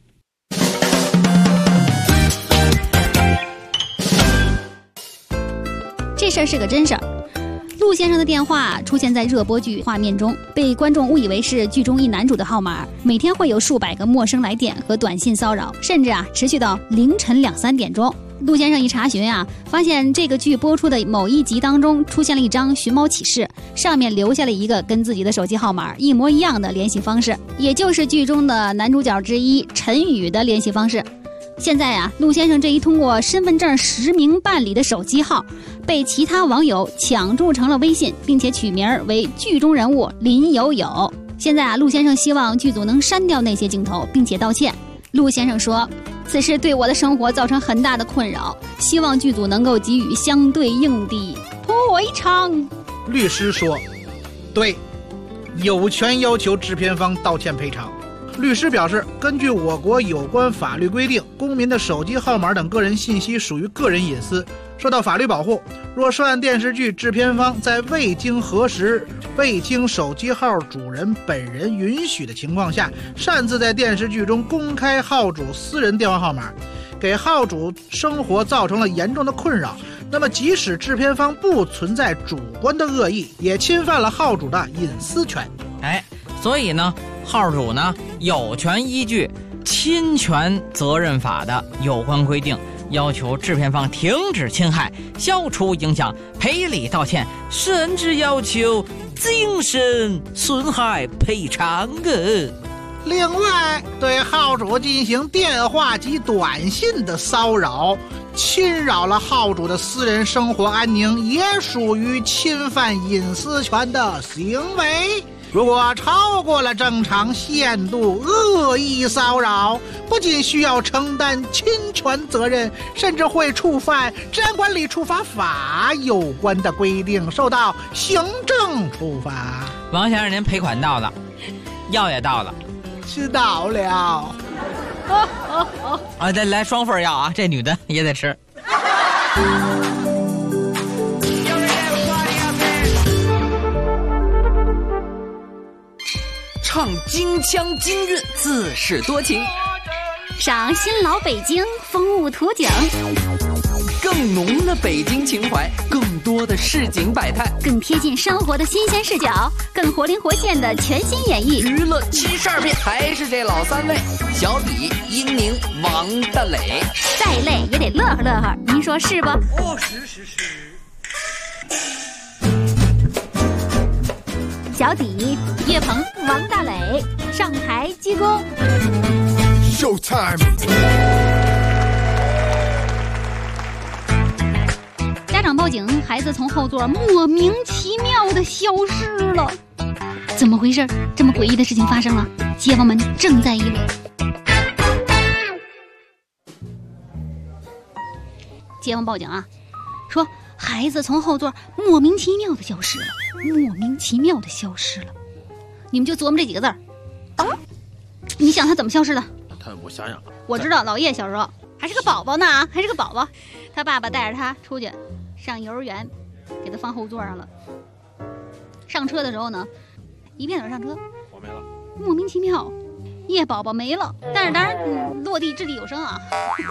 这事儿是个真事儿。陆先生的电话出现在热播剧画面中，被观众误以为是剧中一男主的号码。每天会有数百个陌生来电和短信骚扰，甚至持续到凌晨2、3点钟。陆先生一查询发现这个剧播出的某一集当中出现了一张寻猫启事，上面留下了一个跟自己的手机号码一模一样的联系方式，也就是剧中的男主角之一陈宇的联系方式。现在陆先生这一通过身份证实名办理的手机号，被其他网友抢注成了微信，并且取名为剧中人物林有有。现在陆先生希望剧组能删掉那些镜头，并且道歉。陆先生说，此事对我的生活造成很大的困扰，希望剧组能够给予相对应的赔偿。 律师说，对，有权要求制片方道歉赔偿。律师表示，根据我国有关法律规定，公民的手机号码等个人信息属于个人隐私，受到法律保护。若涉案电视剧制片方在未经核实、未经手机号主人本人允许的情况下，擅自在电视剧中公开号主私人电话号码，给号主生活造成了严重的困扰，那么即使制片方不存在主观的恶意，也侵犯了号主的隐私权。 所以呢，号主呢有权依据侵权责任法的有关规定，要求制片方停止侵害，消除影响，赔礼道歉，甚至要求精神损害赔偿另外，对号主进行电话及短信的骚扰，侵扰了号主的私人生活安宁，也属于侵犯隐私权的行为。如果超过了正常限度，恶意骚扰，不仅需要承担侵权责任，甚至会触犯《治安管理处罚法》有关的规定，受到行政处罚。 王先生，您赔款到了，药也到了。 知道了。 啊，来双份药啊，这女的也得吃。 唱京腔京韵，自是多情。 赏新老北京风物图景， 更浓的北京情怀，更多的市井百态， 更贴近生活的新鲜视角，更活灵活现的全新演绎。 娱乐72变，还是这老三位：小底、英宁、王大磊。 再累也得乐呵乐呵，您说是不？ 哦，是。 小底、岳鹏、王大磊上台鞠躬。 Showtime。 家长报警，孩子从后座莫名其妙的消失了，怎么回事？这么诡异的事情发生了，街坊们正在议论。街坊报警啊，说孩子从后座莫名其妙的消失了，莫名其妙的消失了。你们就琢磨这几个字儿啊？你想他怎么消失的？ 我想想， 我知道老叶小时候还是个宝宝呢啊，还是个宝宝，他爸爸带着他出去上幼儿园，给他放后座上了。上车的时候呢，一变腿上车， 我没了， 莫名其妙，叶宝宝没了。但是当然，落地掷地有声啊。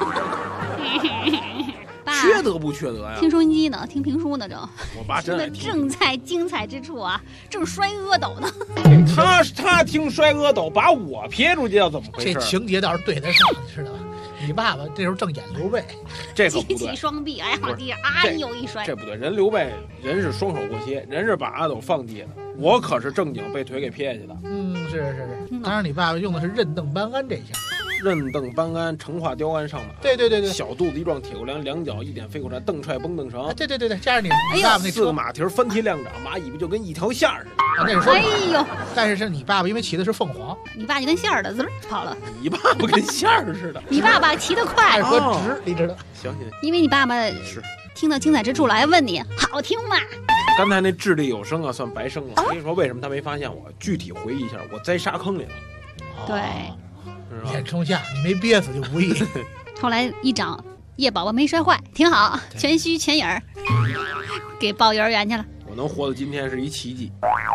缺德不缺德呀？ 听收音机呢，听评书呢， 我爸真爱听。 正在精彩之处啊，正摔阿斗呢。 他听摔阿斗，把我撇出去，要怎么回事？ 这情节倒是对得上，你知道吧？你爸爸这时候正演刘备， 这个不对。 举起双臂，哎，往地上哎呦一摔。 这不对，人刘备人是双手过膝，人是把阿斗放地的，我可是正经被腿给撇下去的。 是。当然，你爸爸用的是任邓班鞍这一下。 任邓班鞍，成化雕鞍上马。 对， 小肚子一撞铁骨梁，两脚一点飞虎山，蹬踹蹦蹬绳。 对，加上你爸爸那四个马蹄翻蹄亮掌，马尾巴就跟一条线似的。 那是哎呦！但是你爸爸因为骑的是凤凰， 你爸就跟线儿的滋跑了。 你爸爸跟线儿似的。 你爸爸骑得快和直，你知道？ 行。 因为你爸爸是听到精彩之处了，还问你好听吗？ 刚才那掷地有声啊，算白生了。我跟你说，为什么他没发现我？具体回忆一下，我栽沙坑里了。 对。 眼冲下，你没憋死就无益。 后来一长，叶宝宝没摔坏，挺好，全虚全影儿，给报幼儿园去了。 我能活到今天是一奇迹。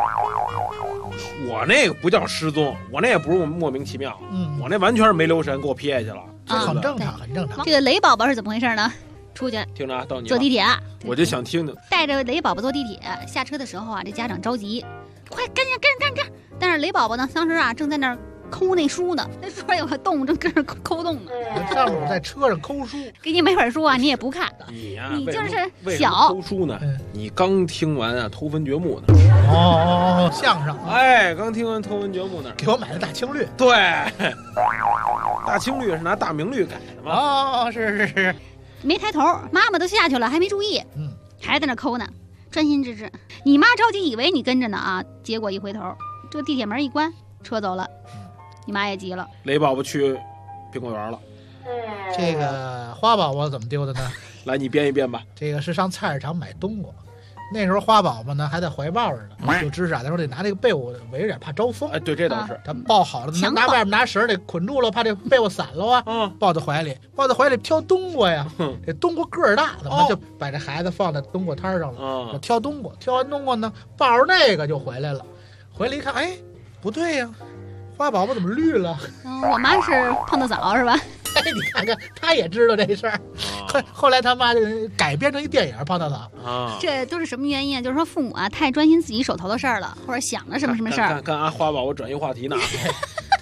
我那个不叫失踪，我那也不是莫名其妙，我那完全是没留神给我撇下去了， 很正常。 这个雷宝宝是怎么回事呢？出去听着，到你坐地铁， 我就想听听。 带着雷宝宝坐地铁，下车的时候啊，这家长着急，快跟上！但是雷宝宝呢，当时啊正在那儿抠那书呢，那书上有个洞，正跟着抠洞呢。 上午在车上抠书， 给你买本书啊，你也不看。 你呀， 你就是小抠书呢。你刚听完啊《偷坟掘墓》呢。 哦，相声。 哎，刚听完《偷坟掘墓》呢。 给我买的大青绿。 对，大青绿是拿大明绿改的吗？ 哦，是。 没抬头，妈妈都下去了，还没注意，还在那抠呢，专心致志。你妈着急以为你跟着呢啊，结果一回头，这个地铁门一关，车走了。你妈也急了， 雷宝宝去宾果园了。 这个花宝宝怎么丢的呢？ 来，你编一编吧。 这个是上菜市场买冬瓜，那时候花宝宝呢还在怀抱着呢，有知识啊，他说得拿这个被窝围着点，怕招风。 哎，对，这倒是。 他抱好了，拿外面拿绳得捆住了，怕这被窝散了啊。抱在怀里挑冬瓜呀。这冬瓜个儿大，怎么就把这孩子放在冬瓜摊上了？就挑冬瓜，挑完冬瓜呢，抱着那个就回来了。回来一看，哎，不对呀。花宝宝怎么绿了？ 我妈是碰到早是吧？ 哎，你看看，她也知道这事儿。后来他妈就改编成一电影《碰到早》 啊。这都是什么原因啊？就是说父母啊太专心自己手头的事儿了，或者想着什么事儿。 看花宝宝转移话题呢。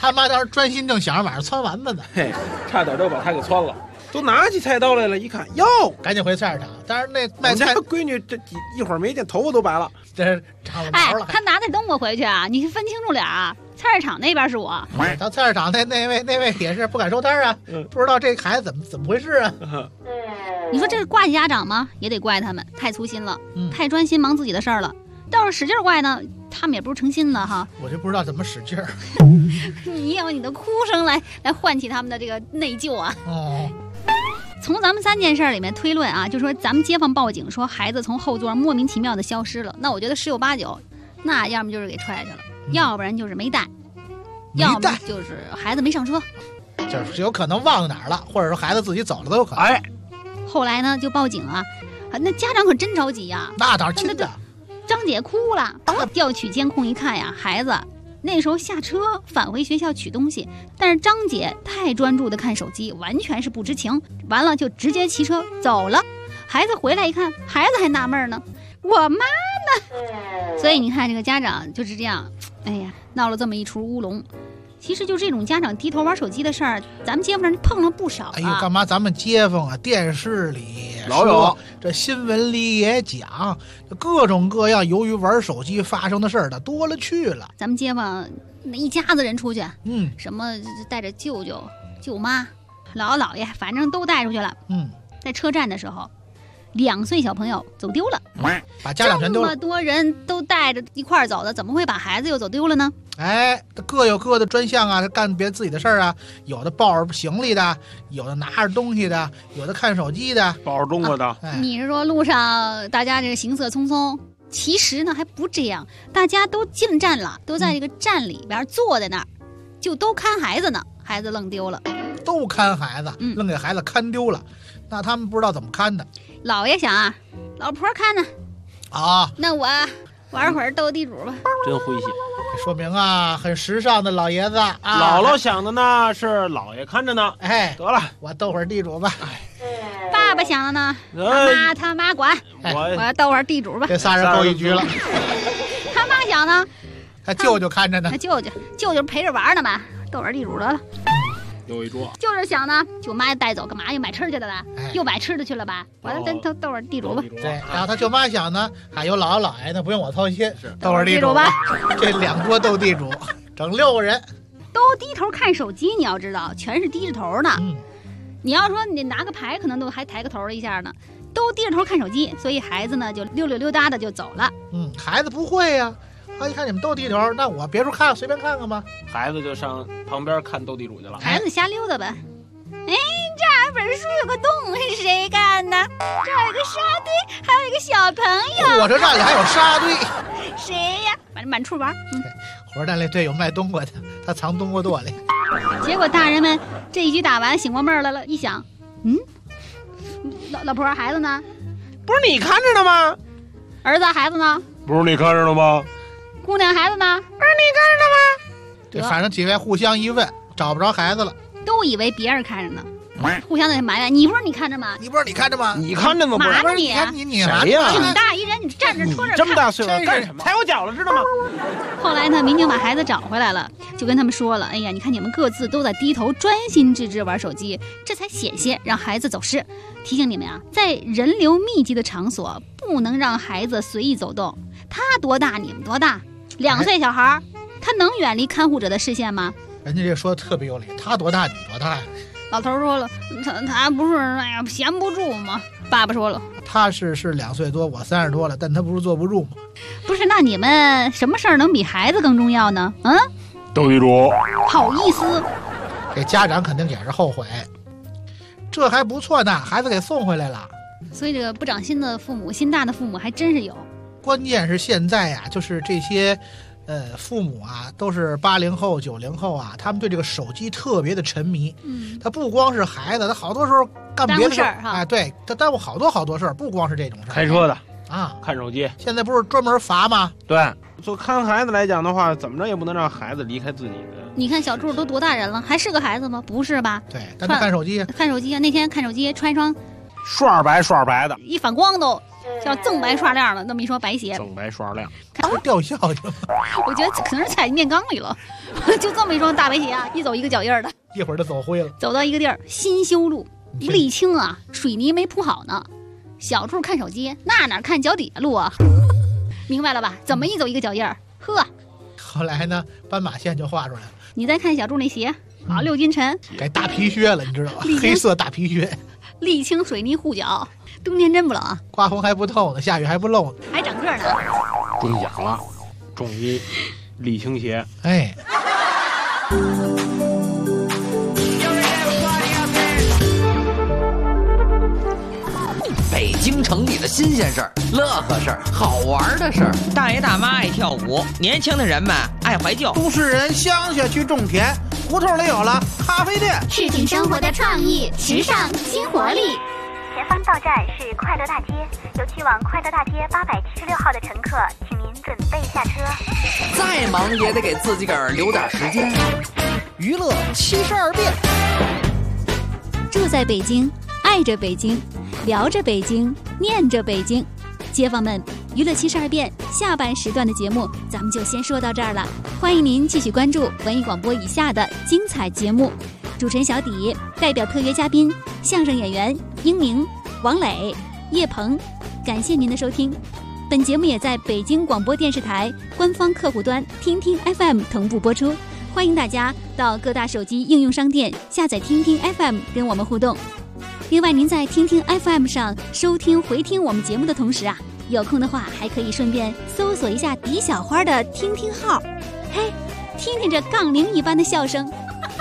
他妈当时专心正想着晚上汆丸子呢， 嘿，差点都把他给汆了。都拿起菜刀来了，一看哟， 赶紧回菜市场。但是那卖菜闺女这一会儿没见头发都白了， 这是长了毛了。 他拿着东西回去啊，你分清楚点啊！菜市场那边是我， 到菜市场那位也是不敢收摊啊，不知道这孩子怎么回事啊？ 你说这是怪家长吗？也得怪他们太粗心了，太专心忙自己的事儿了。倒是使劲怪呢，他们也不是诚心的哈。 我就不知道怎么使劲儿。 你用你的哭声来唤起他们的这个内疚啊。 哦。 从咱们3件事里面推论啊，就说咱们街坊报警说孩子从后座莫名其妙的消失了，那我觉得10有8九，那要么就是给踹去了，要不然就是没带，要么就是孩子没上车， 就是有可能忘哪儿了，或者说孩子自己走了都有可能。 哎， 后来呢就报警啊，那家长可真着急呀。 那倒是真的。 张姐哭了，调取监控一看呀，孩子那时候下车返回学校取东西，但是张姐太专注的看手机，完全是不知情，完了就直接骑车走了。孩子回来一看，孩子还纳闷呢，我妈呢？所以你看这个家长就是这样，哎呀，闹了这么一出乌龙。其实就这种家长低头玩手机的事儿，咱们街坊上碰了不少。 哎呦，干嘛咱们街坊啊，电视里老有， 这新闻里也讲，各种各样由于玩手机发生的事儿的多了去了。 咱们街坊那一家子人出去，什么带着舅舅、舅妈、姥姥姥爷，反正都带出去了。在车站的时候，2岁小朋友走丢了， 把家长全丢了。 这么多人都带着一块儿走的，怎么会把孩子又走丢了呢？ 哎，各有各的专项啊，他干别自己的事儿啊，有的抱着行李的，有的拿着东西的，有的看手机的， 抱着东西的。 你是说路上大家这行色匆匆？其实呢还不这样，大家都进站了，都在这个站里边坐在那儿，就都看孩子呢，孩子愣丢了。 都看孩子，愣给孩子看丢了，那他们不知道怎么看的。 老爷想啊，老婆看呢，那我玩会儿斗地主吧。 真诙谐， 说明啊，很时尚的老爷子啊。 姥姥想的呢是老爷看着呢， 哎， 得了， 我斗会儿地主吧。 爸爸想的呢，他妈管，我斗会儿地主吧。 这仨人斗一局了。 他妈想呢， 他舅舅看着呢， 他舅舅陪着玩呢嘛，斗会儿地主得了。 有一桌， 就是想呢，舅妈带走干嘛？又买吃去的了，又买吃的去了吧？完了，咱斗会儿地主吧。 对，然后他舅妈想呢，还有姥姥姥爷呢，不用我操心，斗会儿地主吧。这2桌斗地主，整6个人， 都低头看手机。你要知道，全是低着头呢。你要说你拿个牌，可能都还抬个头一下呢，都低着头看手机，所以孩子呢就溜溜达的就走了。 孩子不会呀。他一看你们斗地头，那我别处看，随便看看吧。 孩子就上旁边看斗地主去了。 孩子瞎溜达吧。哎，这本书有个洞，是谁干的？这儿有个沙堆，还有一个小朋友。 火车站里还有沙堆， 谁呀？反正满处玩。 火车站里对有卖冬瓜的，他藏冬瓜垛里。 结果大人们这一局打完，醒过闷来了，一想，老婆孩子呢？ 不是你看着呢吗？ 儿子孩子呢？ 不是你看着了吗？ 姑娘孩子呢？不是你看着吗？对，反正几位互相一问，找不着孩子了， 都以为别人看着呢，互相在埋怨。你不是你看着吗？ 你不是你看着吗？ 你看着吗？ 麻着你谁呀？ 挺大一人，你站着拖着看。 这么大岁数干什么？踩我脚了，知道吗？ 后来呢，民警把孩子找回来了，就跟他们说了：“哎呀，你看你们各自都在低头专心致志玩手机，这才险些让孩子走失。提醒你们啊，在人流密集的场所，不能让孩子随意走动。他多大，你们多大？2岁小孩，他能远离看护者的视线吗？” 人家这说的特别有理，他多大你多大呀？ 老头说了，他不是哎呀闲不住吗？爸爸说了， 他是2岁多，我30多了，但他不是坐不住吗？ 不是，那你们什么事儿能比孩子更重要呢？ 斗地主， 好意思， 这家长肯定也是后悔。这还不错呢，孩子给送回来了。 所以这个不长心的父母，心大的父母还真是有。 关键是现在呀，就是这些父母啊，都是80后、90后啊，他们对这个手机特别的沉迷。他不光是孩子，他好多时候干别的事儿啊，对，他耽误好多事儿，不光是这种事儿。 开车的啊， 看手机， 现在不是专门罚吗？ 对，就看孩子来讲的话，怎么着也不能让孩子离开自己的。 你看小柱都多大人了，还是个孩子吗？不是吧？ 对，但他看手机， 看手机啊！那天看手机，穿一双刷白的， 一反光都叫锃白刷亮的那么一双白鞋， 锃白刷亮， 看掉校去了。 我觉得可能是踩进面缸里了，就这么一双大白鞋啊，一走一个脚印的， 一会儿就走灰了。 走到一个地儿，新修路，沥青啊，水泥没铺好呢。小柱看手机，哪看脚底下路啊？明白了吧？怎么一走一个脚印儿？呵。 后来呢，斑马线就画出来了。 你再看小柱那鞋，啊，6斤沉， 改大皮靴了，你知道吗？黑色大皮靴， 沥青水泥护脚，冬天真不冷啊。 刮风还不透呢，下雨还不漏呢， 还长个呢。 中奖了，中一沥青鞋。 哎。 北京城里的新鲜事儿、乐呵事儿、好玩的事儿， 大爷大妈爱跳舞，年轻的人们爱怀旧， 都市人乡下去种田，胡同里有了咖啡店， 市井生活的创意、时尚、新活力。 前方到站是快乐大街，有去往快乐大街876号的乘客，请您准备下车。 再忙也得给自己个儿留点时间。 娱乐72变， 住在北京，爱着北京，聊着北京，念着北京。街坊们，娱乐72变下半时段的节目咱们就先说到这儿了，欢迎您继续关注文艺广播以下的精彩节目。主持人小底代表特约嘉宾相声演员英明、王磊、叶鹏，感谢您的收听。本节目也在北京广播电视台官方客户端听听 FM 同步播出，欢迎大家到各大手机应用商店下载听听 FM 跟我们互动。另外，您在听听 FM 上收听回听我们节目的同时啊，有空的话还可以顺便搜索一下狄小花的听听号，嘿，听听这杠铃一般的笑声。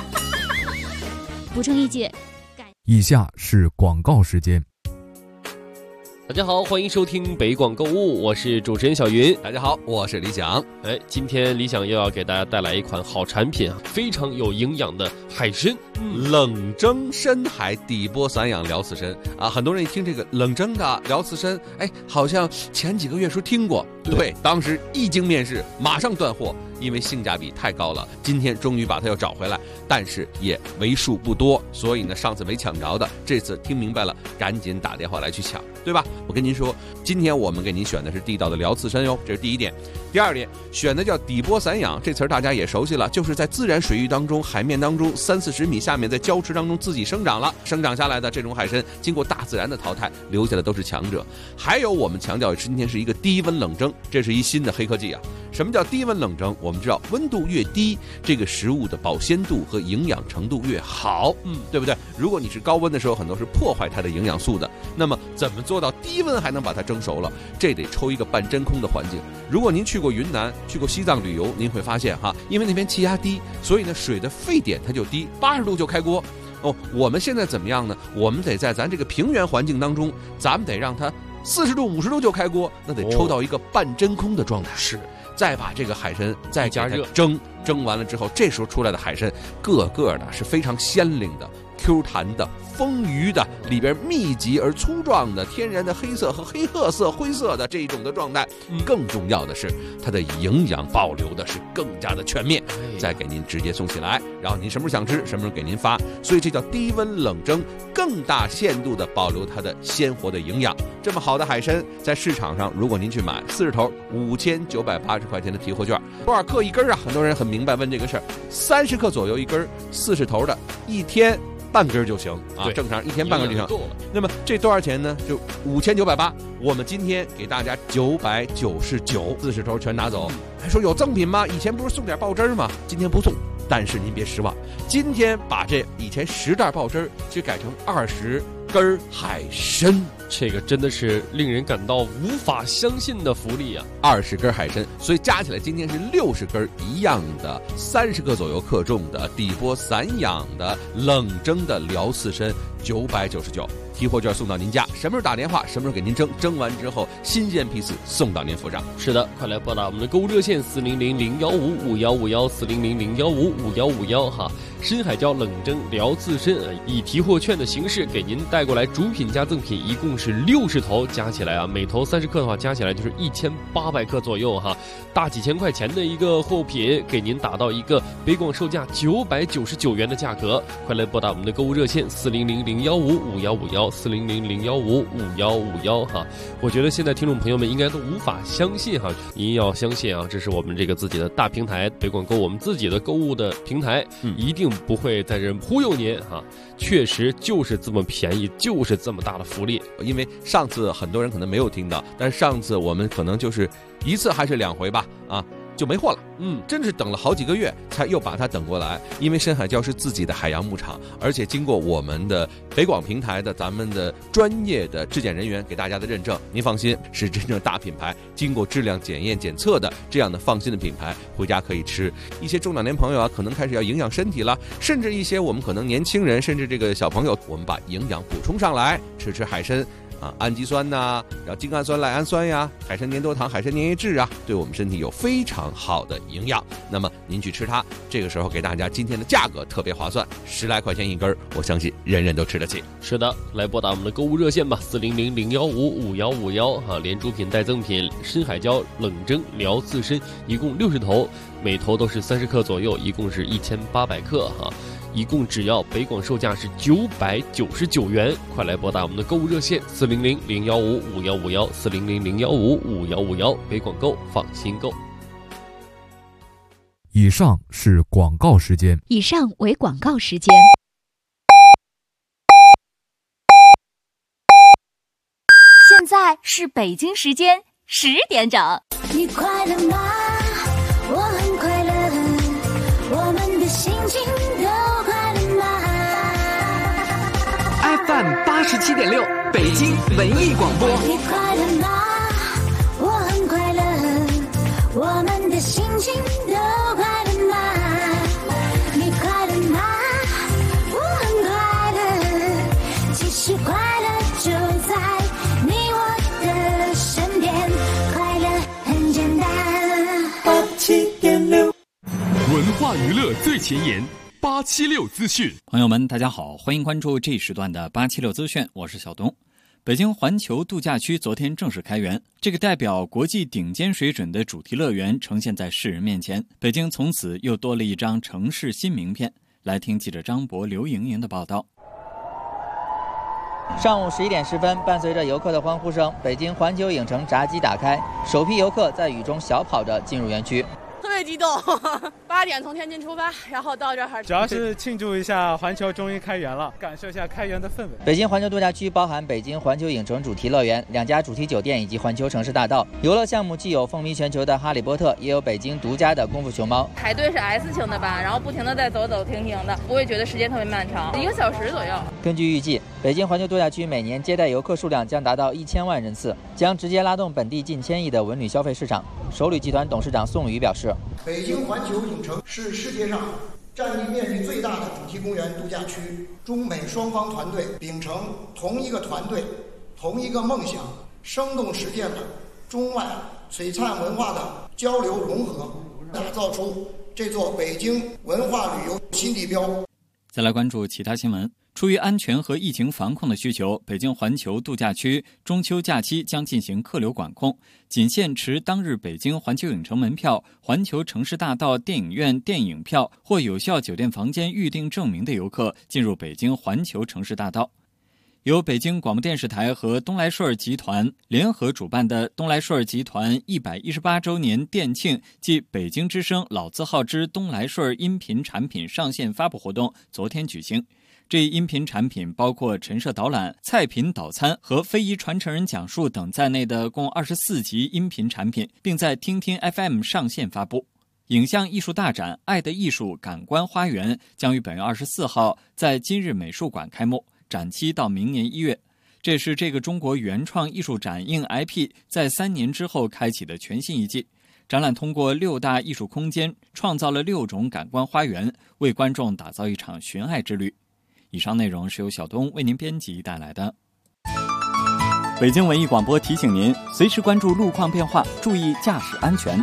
补充一句， 以下是广告时间。 大家好，欢迎收听北广购物，我是主持人小云。 大家好，我是李想。 今天李想又要给大家带来一款好产品啊，非常有营养的海参， 冷蒸深海底波散养辽刺参啊。很多人一听这个冷蒸的辽刺参，好像前几个月时候听过，对，当时一经面世，马上断货。因为性价比太高了，今天终于把它又找回来，但是也为数不多，所以呢，上次没抢着的，这次听明白了，赶紧打电话来去抢，对吧？我跟您说，今天我们给您选的是地道的辽刺参哟，这是第一点。第二点，选的叫底波散养，这词儿大家也熟悉了，就是在自然水域当中、海面当中30-40米下面，在礁池当中自己生长了，生长下来的这种海参，经过大自然的淘汰，留下的都是强者。还有我们强调今天是一个低温冷蒸，这是一新的黑科技啊。什么叫低温冷蒸？我们知道温度越低，这个食物的保鲜度和营养程度越好，对不对？如果你是高温的时候，很多是破坏它的营养素的。那么怎么做到低温还能把它蒸熟了？这得抽一个半真空的环境。如果您去过云南、去过西藏旅游，您会发现哈，因为那边气压低，所以呢水的沸点它就低，80度就开锅。我们现在怎么样呢？我们得在咱这个平原环境当中，咱们得让它40度、50度就开锅，那得抽到一个半真空的状态。 是。 再把这个海参再加热蒸完了之后，这时候出来的海参个个的是非常鲜灵的、Q 弹的、丰腴的，里边密集而粗壮的天然的黑色和黑褐色、灰色的这一种的状态。更重要的是，它的营养保留的是更加的全面，再给您直接送起来，然后您什么时候想吃，什么时候给您发。所以这叫低温冷蒸，更大限度的保留它的鲜活的营养。这么好的海参，在市场上，如果您去买40头5980块钱的提货券，多少克一根啊？很多人很明白问这个事儿，30克左右一根，40头的，一天半根就行啊，正常一天半根就行。那么这多少钱呢？就5980，我们今天给大家999，40头全拿走。还说有赠品吗？以前不是送点爆汁吗？今天不送，但是您别失望，今天把这以前10袋爆汁就改成20根海参， 这个真的是令人感到无法相信的福利啊 ！20根海参，所以加起来今天是60根一样的，30克左右克重的底波散养的冷蒸的辽刺参，999。提货券送到您家，什么时候打电话，什么时候给您蒸，蒸完之后新鲜批次送到您府上。 是的，快来拨打我们的购物热线400-015-5151，400-015-5151哈。深海椒冷蒸辽刺参以提货券的形式给您带过来，主品加赠品一共是60头，加起来啊，每头30克的话，加起来就是1800克左右哈，大几千块钱的一个货品，给您打到一个北广售价999元的价格。快来拨打我们的购物热线400-015-5151 400-015-5151，400-015-5151哈。我觉得现在听众朋友们应该都无法相信哈，您要相信啊，这是我们这个自己的大平台北广购，我们自己的购物的平台，一定不会在这忽悠您哈。确实就是这么便宜，就是这么大的福利。 因为上次很多人可能没有听到，但是上次我们可能就是1次还是2回吧，就没货了。真是等了好几个月才又把它等过来。因为深海礁是自己的海洋牧场，而且经过我们的北广平台的咱们的专业的质检人员给大家的认证，您放心，是真正大品牌，经过质量检验检测的这样的放心的品牌，回家可以吃。一些中老年朋友可能开始要营养身体了，甚至一些我们可能年轻人，甚至这个小朋友，我们把营养补充上来，吃海参。氨基酸然后精氨酸、赖氨酸呀，海参粘多糖、海参粘液质对我们身体有非常好的营养。那么您去吃它，这个时候给大家今天的价格特别划算，10来块钱一根，我相信人人都吃得起。 是的，来拨打我们的购物热线吧，400-015-5151哈，连主品带赠品，深海礁冷蒸疗刺身，一共60头，每头都是30克左右，一共是1800克哈。一共只要北广售价是999元，快来拨打我们的购物热线400-015-5151，400-015-5151，北广购，放心购。 以上是广告时间。 以上为广告时间。 现在是北京时间10点整。 你快乐吗？我很快乐，我们的心情都快乐吗 ？FM 87.6，北京文艺广播。 你快乐吗？我很快乐，我们的心情都快乐吗？你快乐吗？我很快乐，其实快乐就在你我的身边，快乐很简单。87.6， 文化娱乐最前沿，876资讯。 朋友们大家好，欢迎关注这一时段的876资讯，我是小东。北京环球度假区昨天正式开园，这个代表国际顶尖水准的主题乐园呈现在世人面前，北京从此又多了一张城市新名片。来听记者张博、刘莹莹的报道。 上午11点10分，伴随着游客的欢呼声，北京环球影城闸机打开，首批游客在雨中小跑着进入园区。 特别激动，8点从天津出发，然后到这儿， 主要是庆祝一下环球终于开园了，感受一下开园的氛围。 北京环球度假区包含北京环球影城主题乐园、2家主题酒店以及环球城市大道。游乐项目既有风靡全球的哈利波特，也有北京独家的功夫熊猫。 排队是 S 型的吧，然后不停的在走走停停的，不会觉得时间特别漫长，1个小时左右。 根据预计，北京环球度假区每年接待游客数量将达到1000万人次，将直接拉动本地近1000亿的文旅消费市场。首旅集团董事长宋宇表示， 北京环球影城是世界上占地面积最大的主题公园度假区，中美双方团队秉承同一个团队、同一个梦想，生动实践了中外璀璨文化的交流融合，打造出这座北京文化旅游新地标。 再来关注其他新闻。出于安全和疫情防控的需求，北京环球度假区中秋假期将进行客流管控，仅限持当日北京环球影城门票、环球城市大道电影院电影票或有效酒店房间预订证明的游客进入北京环球城市大道。由北京广播电视台和东来顺集团联合主办的东来顺集团118周年店庆暨北京之声老字号之东来顺音频产品上线发布活动昨天举行。这一音频产品包括陈设导览、菜品导餐和非遗传承人讲述等在内的共24集音频产品，并在听听 FM 上线发布。影像艺术大展《爱的艺术感官花园》将于本月24号在今日美术馆开幕，展期到明年1月。这是这个中国原创艺术展映 IP 在3年之后开启的全新一季。展览通过6大艺术空间创造了6种感官花园，为观众打造一场寻爱之旅。以上内容是由小东为您编辑带来的。北京文艺广播提醒您，随时关注路况变化，注意驾驶安全。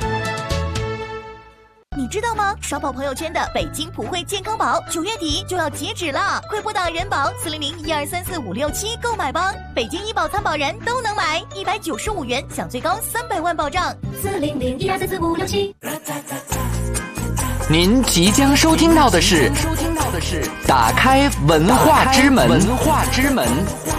你知道吗？刷爆朋友圈的北京普惠健康宝9月底就要截止了，快拨打人保400-1234-567购买吧！北京医保参保人都能买，195元享最高300万保障。 400-1234-567。您即将收听到的是的是打开文化之门。